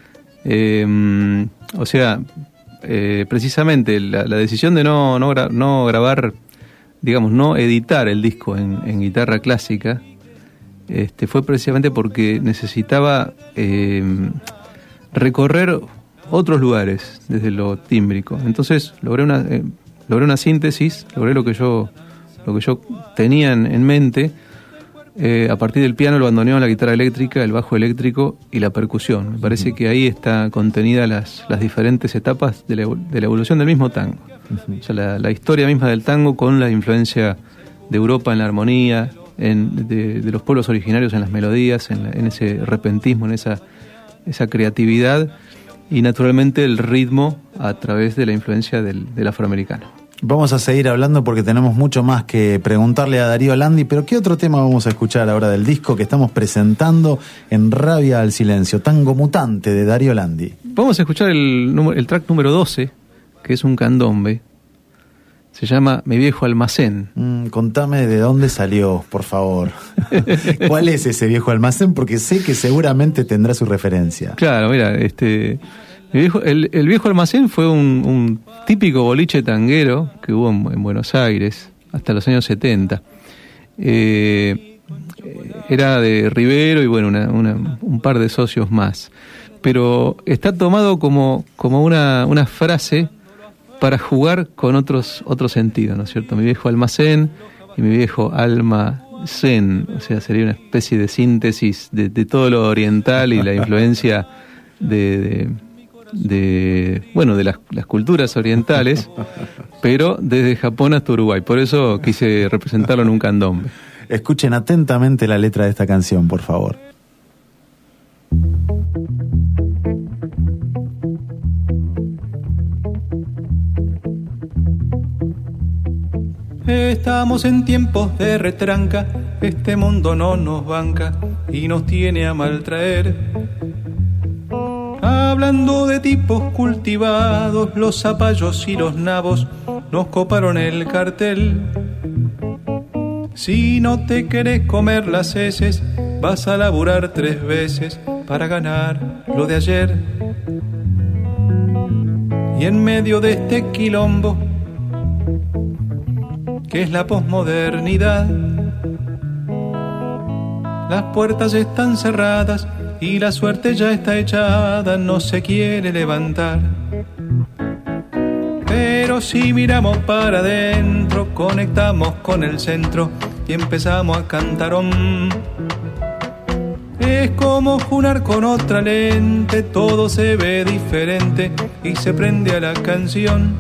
Eh, o sea, eh, precisamente la, la decisión de no, no, gra- no grabar, digamos, no editar el disco en, en guitarra clásica, este, fue precisamente porque necesitaba eh, recorrer otros lugares desde lo tímbrico. Entonces logré una eh, logré una síntesis, logré lo que yo lo que yo tenía en, en mente. Eh, a partir del piano, el bandoneón, la guitarra eléctrica, el bajo eléctrico y la percusión. Me parece uh-huh. que ahí está contenida las, las diferentes etapas de la, de la evolución del mismo tango. Uh-huh. O sea, la, la historia misma del tango con la influencia de Europa en la armonía, en, de, de los pueblos originarios en las melodías, en, la, en ese repentismo, en esa, esa creatividad y naturalmente el ritmo a través de la influencia del, del afroamericano. Vamos a seguir hablando porque tenemos mucho más que preguntarle a Darío Landi, pero ¿qué otro tema vamos a escuchar ahora del disco que estamos presentando en Rabia al Silencio? Tango Mutante de Darío Landi. Vamos a escuchar el, el track número doce, que es un candombe. Se llama Mi Viejo Almacén. Mm, contame de dónde salió, por favor. ¿Cuál es ese viejo almacén? Porque sé que seguramente tendrá su referencia. Claro, mira, este... El viejo, el, el viejo almacén fue un, un típico boliche tanguero que hubo en, en Buenos Aires hasta los años setenta. Eh, era de Rivero y bueno, una, una, un par de socios más. Pero está tomado como, como una, una frase para jugar con otros, otros sentidos, ¿no es cierto? Mi viejo almacén y mi viejo alma zen. O sea, sería una especie de síntesis de, de todo lo oriental y la influencia de... de de bueno de las, las culturas orientales, pero desde Japón hasta Uruguay. Por eso quise representarlo en un candombe. Escuchen atentamente la letra de esta canción, por favor. Estamos en tiempos de retranca, este mundo no nos banca y nos tiene a maltraer. Hablando de tipos cultivados, los zapallos y los nabos nos coparon el cartel. Si no te querés comer las heces, vas a laburar tres veces para ganar lo de ayer. Y en medio de este quilombo, que es la posmodernidad, las puertas están cerradas y la suerte ya está echada, no se quiere levantar. Pero si miramos para adentro, conectamos con el centro y empezamos a cantar om. Es como junar con otra lente, todo se ve diferente y se prende a la canción.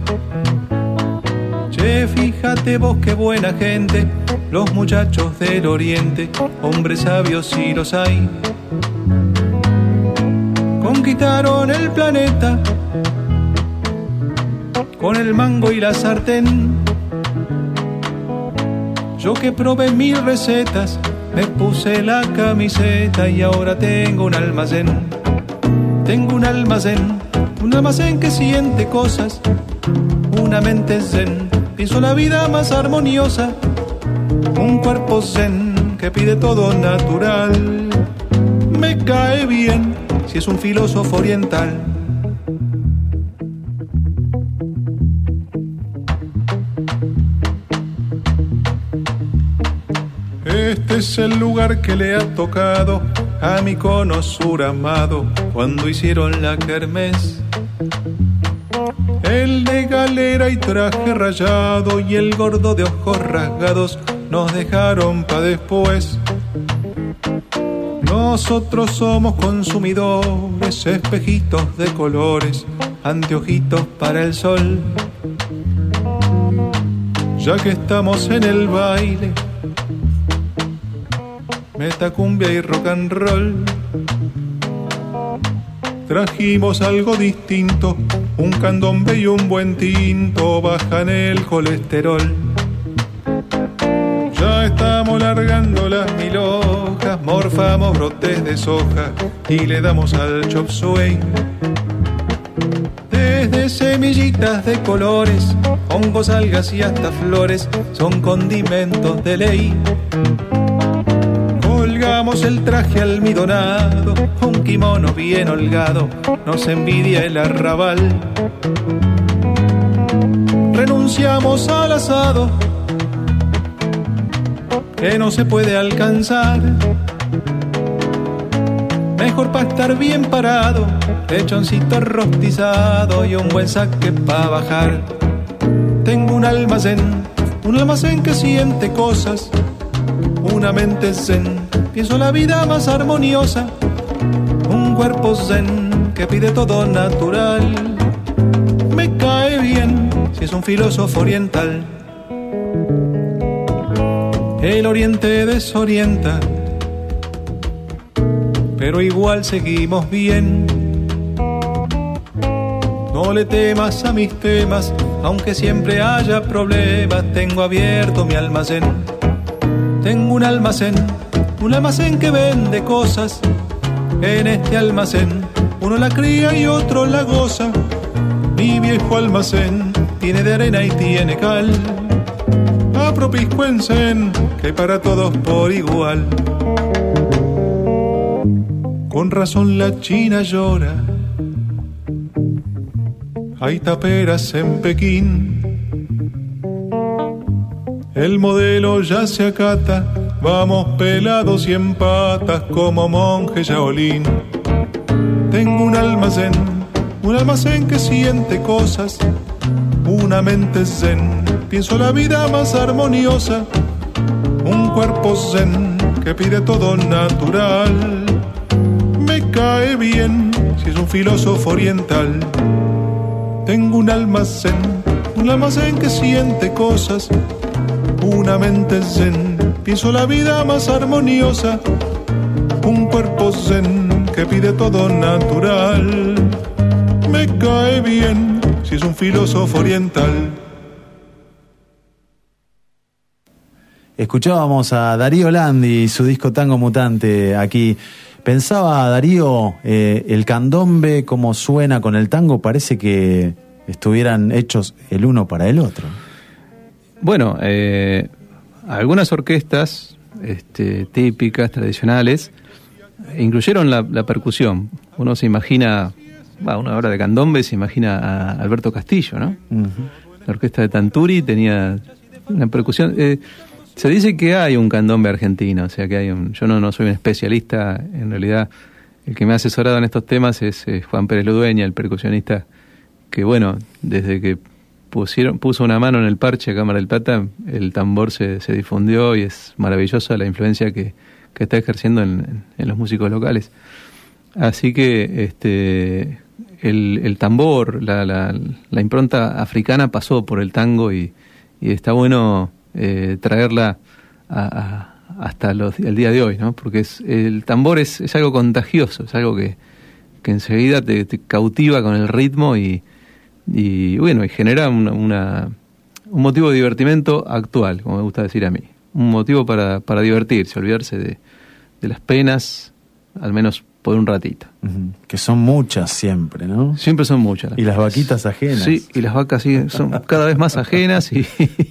Che, fíjate vos qué buena gente, los muchachos del oriente, hombres sabios sí los hay. Conquistaron el planeta con el mango y la sartén. Yo que probé mil recetas, me puse la camiseta y ahora tengo un almacén. Tengo un almacén, un almacén que siente cosas, una mente zen, pienso la vida más armoniosa, un cuerpo zen que pide todo natural. Me cae bien si es un filósofo oriental. Este es el lugar que le ha tocado a mi cono sur amado cuando hicieron la kermés. El de galera y traje rayado y el gordo de ojos rasgados nos dejaron pa' después. Nosotros somos consumidores, espejitos de colores, anteojitos para el sol. Ya que estamos en el baile, metacumbia y rock and roll, trajimos algo distinto, un candombe y un buen tinto, bajan el colesterol. Ya estamos largando las mil hojas, morfamos brotes de soja y le damos al chop suey. Desde semillitas de colores, hongos, algas y hasta flores, son condimentos de ley. Colgamos el traje almidonado, un kimono bien holgado, nos envidia el arrabal. Renunciamos al asado, que no se puede alcanzar. Mejor para estar bien parado, lechoncito rostizado y un buen saque pa' bajar. Tengo un almacén, un almacén que siente cosas, una mente zen, pienso la vida más armoniosa, un cuerpo zen que pide todo natural. Me cae bien si es un filósofo oriental. El oriente desorienta, pero igual seguimos bien. No le temas a mis temas, aunque siempre haya problemas. Tengo abierto mi almacén. Tengo un almacén, un almacén que vende cosas. En este almacén uno la cría y otro la goza. Mi viejo almacén tiene de arena y tiene cal. Apropiscuensen que hay para todos por igual. Con razón la China llora. Hay taperas en Pekín. El modelo ya se acata. Vamos pelados y en patas como monje Shaolin. Tengo un almacén, un almacén que siente cosas, una mente zen, pienso la vida más armoniosa, un cuerpo zen que pide todo natural. Me cae bien si es un filósofo oriental. Tengo un almacén, un almacén que siente cosas, una mente zen, pienso la vida más armoniosa, un cuerpo zen que pide todo natural. Me cae bien si es un filósofo oriental. Escuchábamos a Darío Landi y su disco Tango Mutante aquí. Pensaba, Darío, eh, el candombe, cómo suena con el tango, parece que estuvieran hechos el uno para el otro. Bueno, eh, algunas orquestas este, típicas, tradicionales, incluyeron la, la percusión. Uno se imagina, bah, una hora de candombe, se imagina a Alberto Castillo, ¿no? Uh-huh. La orquesta de Tanturi tenía una percusión. Eh, se dice que hay un candombe argentino, o sea que hay un. Yo no, no soy un especialista, en realidad el que me ha asesorado en estos temas es eh, Juan Pérez Ludueña, el percusionista, que bueno, desde que pusieron, puso una mano en el parche a Cámara del Plata, el tambor se, se difundió y es maravillosa la influencia que, que está ejerciendo en, en los músicos locales. Así que este el, el tambor, la, la, la impronta africana pasó por el tango y, y está bueno eh, traerla a, a, hasta los, el día de hoy, ¿no? Porque es, el tambor es, es algo contagioso, es algo que, que enseguida te, te cautiva con el ritmo y, y bueno, y genera una, una, un motivo de divertimento actual, como me gusta decir a mí. Un motivo para, para divertirse, olvidarse de, de las penas, al menos por un ratito. Uh-huh. Que son muchas siempre, ¿no? Siempre son muchas. Y las vaquitas ajenas. Sí, y las vacas sí, son cada vez más ajenas y,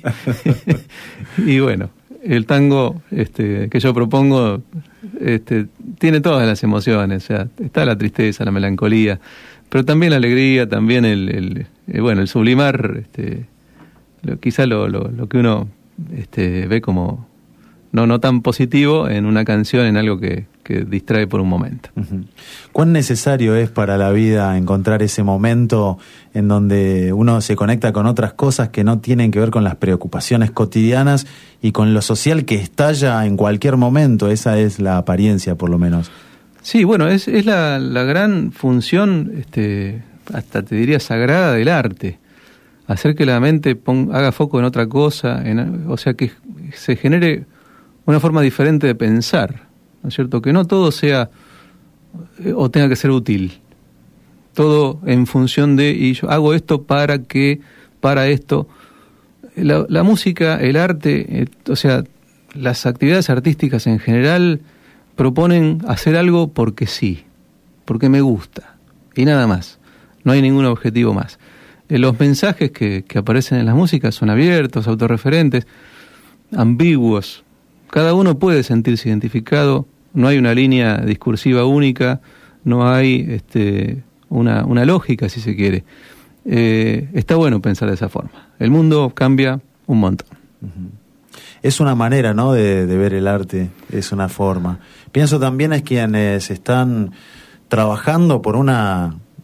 y bueno, el tango este, que yo propongo este, tiene todas las emociones, o sea, está la tristeza, la melancolía, pero también la alegría, también el, el, el bueno, el sublimar, este, lo, quizá lo, lo, lo que uno este, ve como no, no tan positivo en una canción, en algo que, que distrae por un momento. Uh-huh. ¿Cuán necesario es para la vida encontrar ese momento en donde uno se conecta con otras cosas que no tienen que ver con las preocupaciones cotidianas y con lo social que estalla en cualquier momento? Esa es la apariencia, por lo menos. Sí, bueno, es, es la, la gran función, este, hasta te diría sagrada, del arte. Hacer que la mente ponga, haga foco en otra cosa, en, o sea, que se genere una forma diferente de pensar, ¿no es cierto? Que no todo sea o tenga que ser útil, todo en función de, y yo hago esto para que, para esto. La, la música, el arte, eh, o sea, las actividades artísticas en general proponen hacer algo porque sí, porque me gusta, y nada más, no hay ningún objetivo más. Eh, los mensajes que, que aparecen en las músicas son abiertos, autorreferentes, ambiguos. Cada uno puede sentirse identificado, no hay una línea discursiva única, no hay este, una, una lógica, si se quiere. Eh, está bueno pensar de esa forma. El mundo cambia un montón. Uh-huh. Es una manera, ¿no?, de, de ver el arte, es una forma. Pienso también es quienes están trabajando por una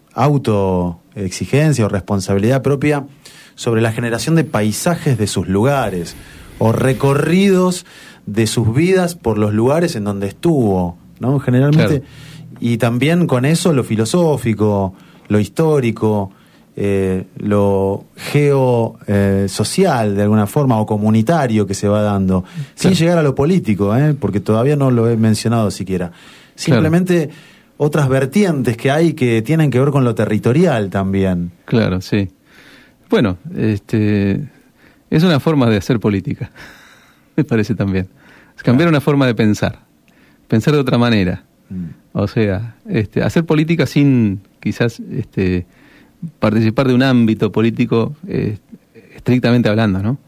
autoexigencia o responsabilidad propia sobre la generación de paisajes de sus lugares o recorridos de sus vidas por los lugares en donde estuvo, ¿no? Generalmente, claro. Y también con eso lo filosófico, lo histórico, eh, lo geosocial eh, de alguna forma o comunitario que se va dando, claro. Sin llegar a lo político, ¿eh? Porque todavía no lo he mencionado siquiera. Simplemente claro. Otras vertientes que hay que tienen que ver con lo territorial también. Claro, sí. Bueno, este, es una forma de hacer política, me parece también. Es cambiar claro. Una forma de pensar, pensar de otra manera. Mm. O sea, este, hacer política sin quizás este, participar de un ámbito político eh, estrictamente hablando, ¿no?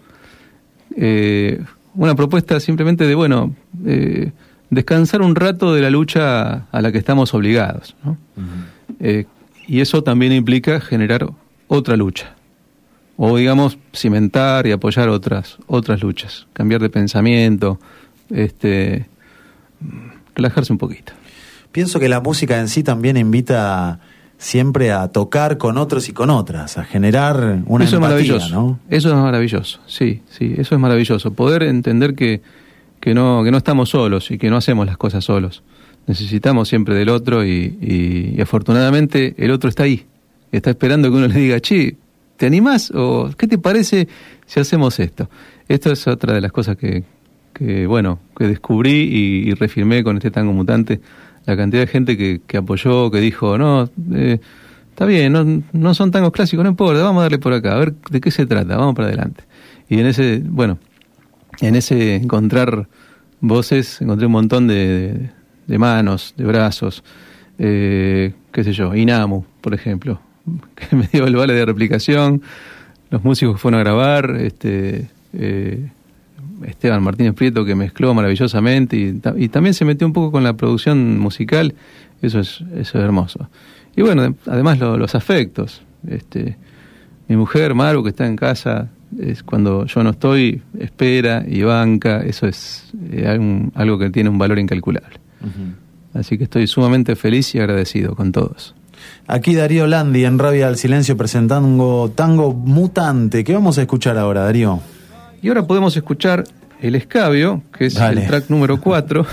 Eh, una propuesta simplemente de, bueno, eh, descansar un rato de la lucha a la que estamos obligados, ¿no? Uh-huh. Eh, y eso también implica generar otra lucha. O, digamos, cimentar y apoyar otras otras luchas, cambiar de pensamiento, este, relajarse un poquito. Pienso que la música en sí también invita siempre a tocar con otros y con otras, a generar una eso empatía, es maravilloso, ¿no? Eso es maravilloso, sí, sí, eso es maravilloso. Poder entender que, que no que no estamos solos y que no hacemos las cosas solos. Necesitamos siempre del otro y, y, y afortunadamente el otro está ahí, está esperando que uno le diga, che, ¿te animás? ¿O qué te parece si hacemos esto? Esto es otra de las cosas que, que bueno, que descubrí y, y reafirmé con este tango mutante. La cantidad de gente que, que apoyó, que dijo, no, eh, está bien, no, no son tangos clásicos, no importa, vamos a darle por acá, a ver de qué se trata, vamos para adelante. Y en ese, bueno, en ese encontrar voces, encontré un montón de, de, de manos, de brazos, eh, qué sé yo, Inamu, por ejemplo, que me dio el vale de replicación, los músicos fueron a grabar, este... Eh, Esteban Martínez Prieto, que mezcló maravillosamente y, y también se metió un poco con la producción musical. Eso es eso es hermoso. Y bueno, de, además lo, los afectos. Este, mi mujer, Maru, que está en casa, es cuando yo no estoy, espera y banca. Eso es eh, un, algo que tiene un valor incalculable. Uh-huh. Así que estoy sumamente feliz y agradecido con todos. Aquí Darío Landi en Rabia al Silencio presentando Tango Mutante. ¿Qué vamos a escuchar ahora, Darío? Y ahora podemos escuchar El Escabio, que es Dale. El track número cuatro.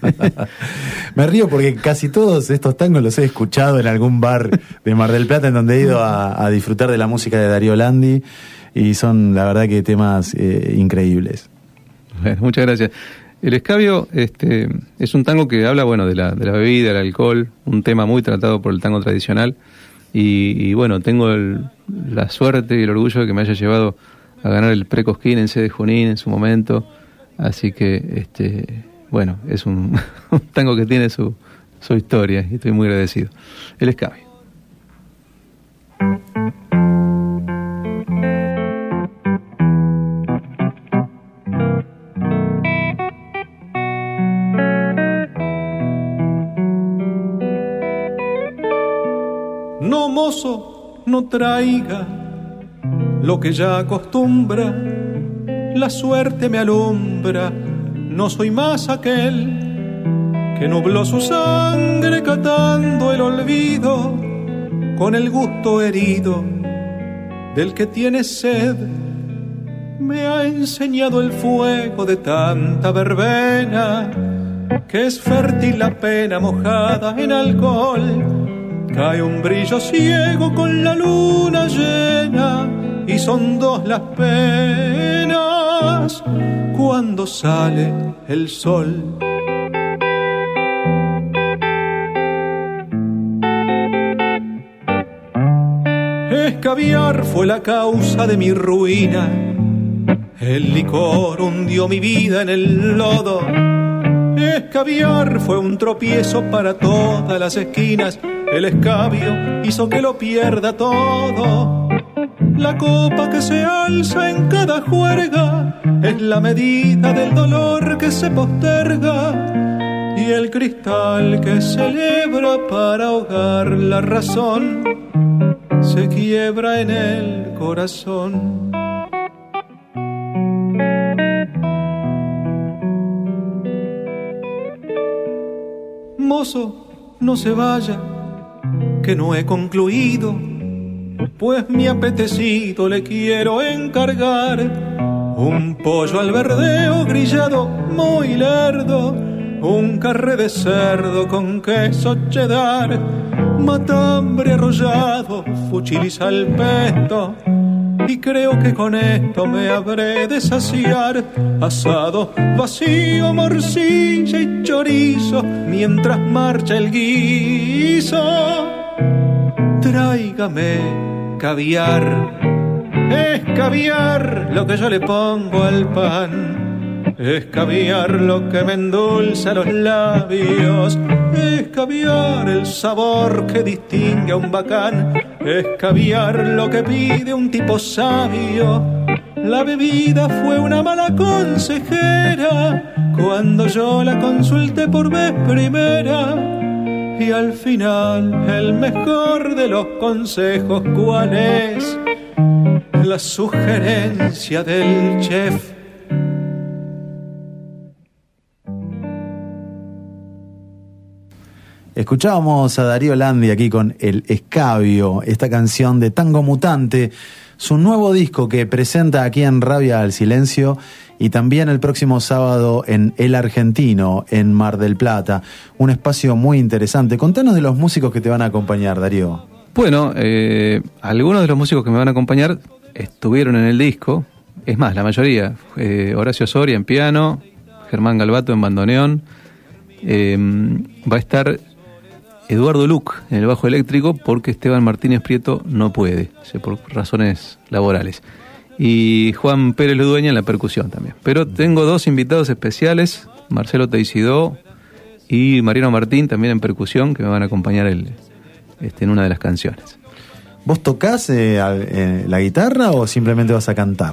Me río porque casi todos estos tangos los he escuchado en algún bar de Mar del Plata en donde he ido a, a disfrutar de la música de Darío Landi y son la verdad que temas eh, increíbles. Bueno, muchas gracias. El Escabio este, es un tango que habla bueno de la, de la bebida, del alcohol, un tema muy tratado por el tango tradicional y, y bueno, tengo el, la suerte y el orgullo de que me haya llevado a ganar el Precosquín en C de Junín en su momento, así que este bueno, es un, un tango que tiene su, su historia y estoy muy agradecido. El Escabio. No, mozo, no traiga lo que ya acostumbra, la suerte me alumbra, no soy más aquel que nubló su sangre catando el olvido con el gusto herido del que tiene sed. Me ha enseñado el fuego de tanta verbena que es fértil la pena mojada en alcohol. Cae un brillo ciego con la luna llena y son dos las penas cuando sale el sol. Escabiar fue la causa de mi ruina, el licor hundió mi vida en el lodo. Escabiar fue un tropiezo para todas las esquinas, el escabio hizo que lo pierda todo. La copa que se alza en cada juerga es la medida del dolor que se posterga, y el cristal que celebra para ahogar la razón se quiebra en el corazón. Mozo, no se vaya, que no he concluido, pues mi apetecido le quiero encargar un pollo al verdeo grillado muy lerdo, un carré de cerdo con queso cheddar, matambre arrollado, fuchilis al pesto, y creo que con esto me habré de saciar. Asado, vacío, morcilla y chorizo, mientras marcha el guiso. Tráigame caviar, es caviar lo que yo le pongo al pan, es caviar lo que me endulza los labios, es caviar el sabor que distingue a un bacán, es caviar lo que pide un tipo sabio. La bebida fue una mala consejera cuando yo la consulté por vez primera, y al final el mejor de los consejos, ¿cuál es? La sugerencia del chef. Escuchábamos a Darío Landi aquí con El Escabio, esta canción de Tango Mutante, su nuevo disco que presenta aquí en Rabia al Silencio y también el próximo sábado en El Argentino, en Mar del Plata. Un espacio muy interesante. Contanos de los músicos que te van a acompañar, Darío. Bueno, eh, algunos de los músicos que me van a acompañar estuvieron en el disco. Es más, la mayoría. Eh, Horacio Soria en piano, Germán Galbato en bandoneón. Eh, va a estar Eduardo Luc en el bajo eléctrico porque Esteban Martínez Prieto no puede, por razones laborales. Y Juan Pérez Ludueña en la percusión también. Pero tengo dos invitados especiales, Marcelo Teisidó y Mariano Martín también en percusión, que me van a acompañar el, este, en una de las canciones. ¿Vos tocás eh, eh, la guitarra o simplemente vas a cantar?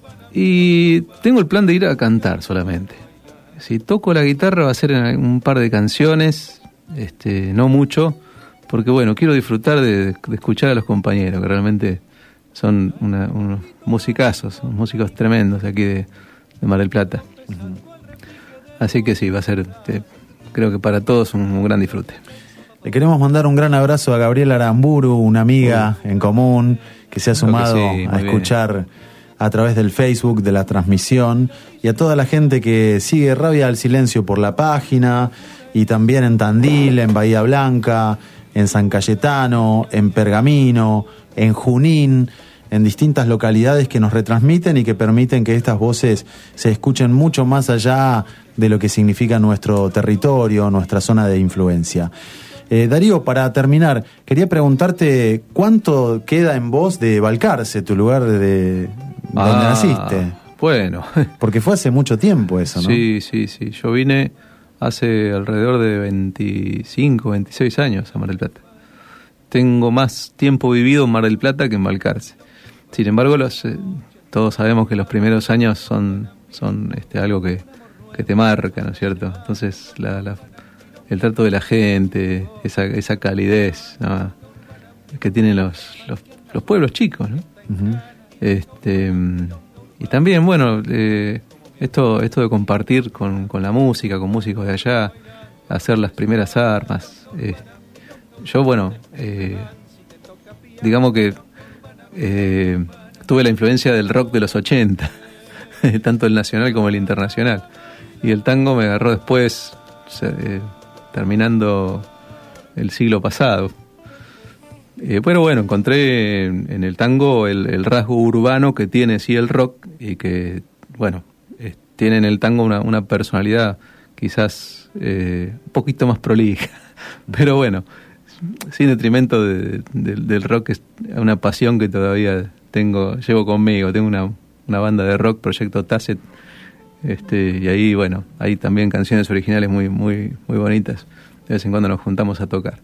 Y tengo el plan de ir a cantar solamente. Si toco la guitarra va a ser en un par de canciones, este, no mucho, porque bueno, quiero disfrutar de, de escuchar a los compañeros, que realmente son una, unos musicazos, unos músicos tremendos aquí de, de Mar del Plata. Uh-huh. Así que sí, va a ser, este, creo que para todos un, un gran disfrute. Le queremos mandar un gran abrazo a Gabriela Aramburu, una amiga uh. en común que se ha sumado sí, a escuchar bien a través del Facebook de la transmisión, y a toda la gente que sigue Rabia al Silencio por la página y también en Tandil, en Bahía Blanca, en San Cayetano, en Pergamino, en Junín, en distintas localidades que nos retransmiten y que permiten que estas voces se escuchen mucho más allá de lo que significa nuestro territorio, nuestra zona de influencia. Eh, Darío, para terminar, quería preguntarte cuánto queda en vos de Balcarce, tu lugar de, de ah, donde naciste. Bueno. Porque fue hace mucho tiempo eso, ¿no? Sí, sí, sí. Yo vine hace alrededor de veinticinco, veintiséis años a Mar del Plata. Tengo más tiempo vivido en Mar del Plata que en Balcarce. Sin embargo, los, eh, todos sabemos que los primeros años son, son este, algo que, que te marca, ¿no es cierto? Entonces, la, la, el trato de la gente, esa, esa calidez, ¿no?, que tienen los, los, los pueblos chicos, ¿no? Uh-huh. Este, y también, bueno, eh, esto, esto de compartir con, con la música, con músicos de allá, hacer las primeras armas. Eh, yo, bueno, eh, digamos que eh, tuve la influencia del rock de los ochenta, tanto el nacional como el internacional. Y el tango me agarró después, eh, terminando el siglo pasado. Eh, pero bueno, encontré en, en el tango el, el rasgo urbano que tiene sí el rock, y que, bueno, eh, tiene en el tango una, una personalidad quizás eh, un poquito más prolija. Pero bueno, sin detrimento de, de, del rock, es una pasión que todavía tengo, llevo conmigo. Tengo una, una banda de rock, Proyecto Tasset, este, y ahí, bueno, hay también canciones originales muy, muy, muy bonitas. De vez en cuando nos juntamos a tocar.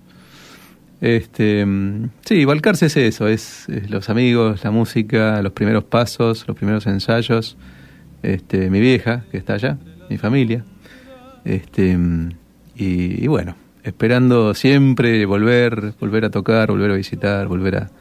Este, sí, Balcarce es eso, es, es los amigos, la música, los primeros pasos, los primeros ensayos, este, mi vieja, que está allá, mi familia, este, y, y bueno, esperando siempre volver, volver a tocar, volver a visitar, volver a,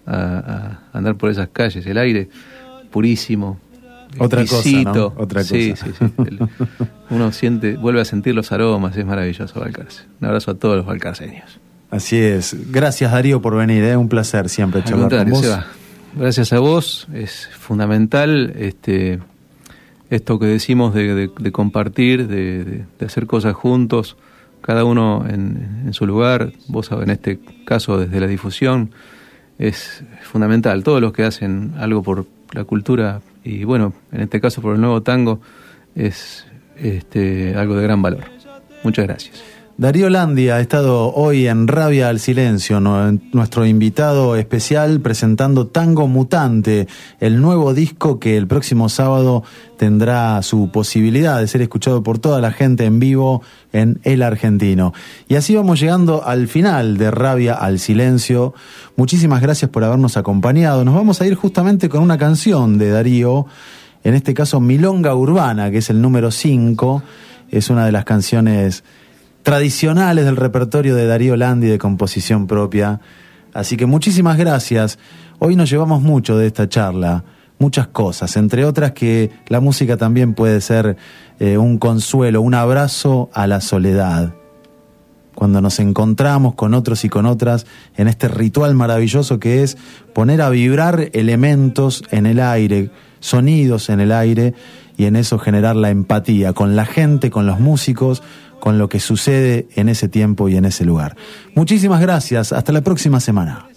a, a andar por esas calles, el aire purísimo, otra exquisito. cosa, ¿no? Otra cosa. Sí, sí, sí. El, uno siente, vuelve a sentir los aromas, es maravilloso Balcarce. Un abrazo a todos los balcarceños. Así es. Gracias, Darío, por venir. Es ¿eh? un placer siempre charlar con vos. Seba. Gracias a vos. Es fundamental este esto que decimos de, de, de compartir, de, de, de hacer cosas juntos, cada uno en, en su lugar. Vos sabés, en este caso desde la difusión, es fundamental. Todos los que hacen algo por la cultura y, bueno, en este caso por el nuevo tango, es este algo de gran valor. Muchas gracias. Darío Landi ha estado hoy en Rabia al Silencio, nuestro invitado especial, presentando Tango Mutante, el nuevo disco que el próximo sábado tendrá su posibilidad de ser escuchado por toda la gente en vivo en El Argentino. Y así vamos llegando al final de Rabia al Silencio. Muchísimas gracias por habernos acompañado. Nos vamos a ir justamente con una canción de Darío, en este caso Milonga Urbana, que es el número cinco, es una de las canciones tradicionales del repertorio de Darío Landi, de composición propia. Así que muchísimas gracias. Hoy nos llevamos mucho de esta charla, muchas cosas, entre otras que la música también puede ser eh, un consuelo, un abrazo a la soledad. Cuando nos encontramos con otros y con otras en este ritual maravilloso que es poner a vibrar elementos en el aire, sonidos en el aire, y en eso generar la empatía con la gente, con los músicos, con lo que sucede en ese tiempo y en ese lugar. Muchísimas gracias. Hasta la próxima semana.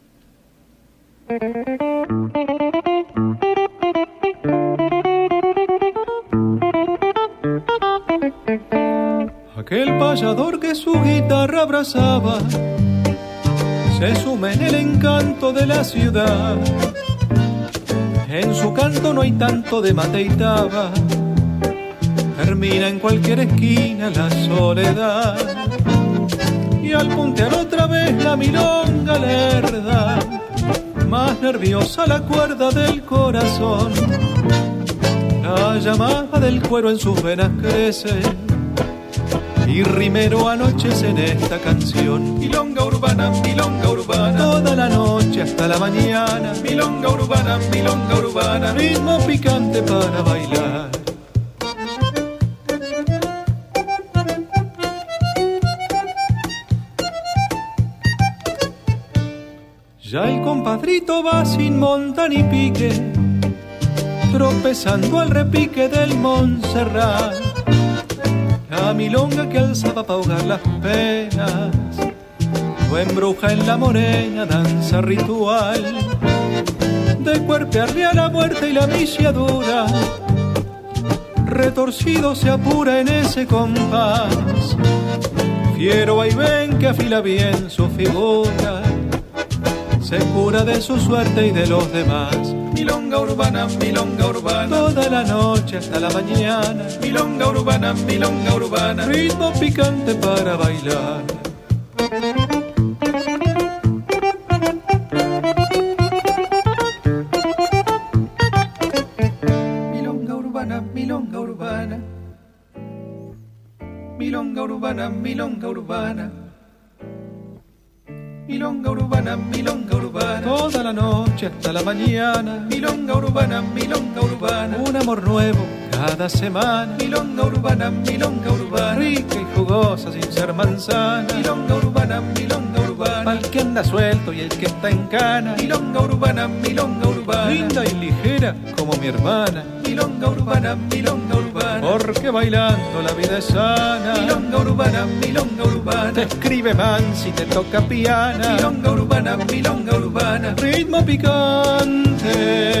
Aquel payador que su guitarra abrazaba se sume en el encanto de la ciudad. En su canto no hay tanto de mate y taba, termina en cualquier esquina la soledad. Y al puntear otra vez la milonga lerda, más nerviosa la cuerda del corazón, la llamada del cuero en sus venas crece y rimero anochece en esta canción. Milonga urbana, milonga urbana, toda la noche hasta la mañana. Milonga urbana, milonga urbana, ritmo picante para bailar. Ya el compadrito va sin monta ni pique, tropezando al repique del Montserrat. La milonga que alzaba pa' ahogar las penas lo embruja en la morena danza ritual de cuerpearle a la muerte y la viciadura. Retorcido se apura en ese compás, fiero vaivén que afila bien su figura, se cura de su suerte y de los demás. Milonga urbana, milonga urbana, toda la noche hasta la mañana. Milonga urbana, milonga urbana, ritmo picante para bailar. Milonga urbana, milonga urbana, milonga urbana, milonga urbana. Milonga urbana, milonga urbana, toda la noche hasta la mañana. Milonga urbana, milonga urbana, un amor nuevo cada semana. Milonga urbana, milonga urbana, rica y jugosa sin ser manzana. Milonga urbana, milonga urbana, al que anda suelto y el que está en cana. Milonga urbana, milonga urbana, linda y ligera como mi hermana. Milonga urbana, milonga urbana, porque bailando la vida es sana. Milonga urbana, milonga urbana, te escribe mansi, te toca piana. Milonga urbana, milonga urbana, ritmo picante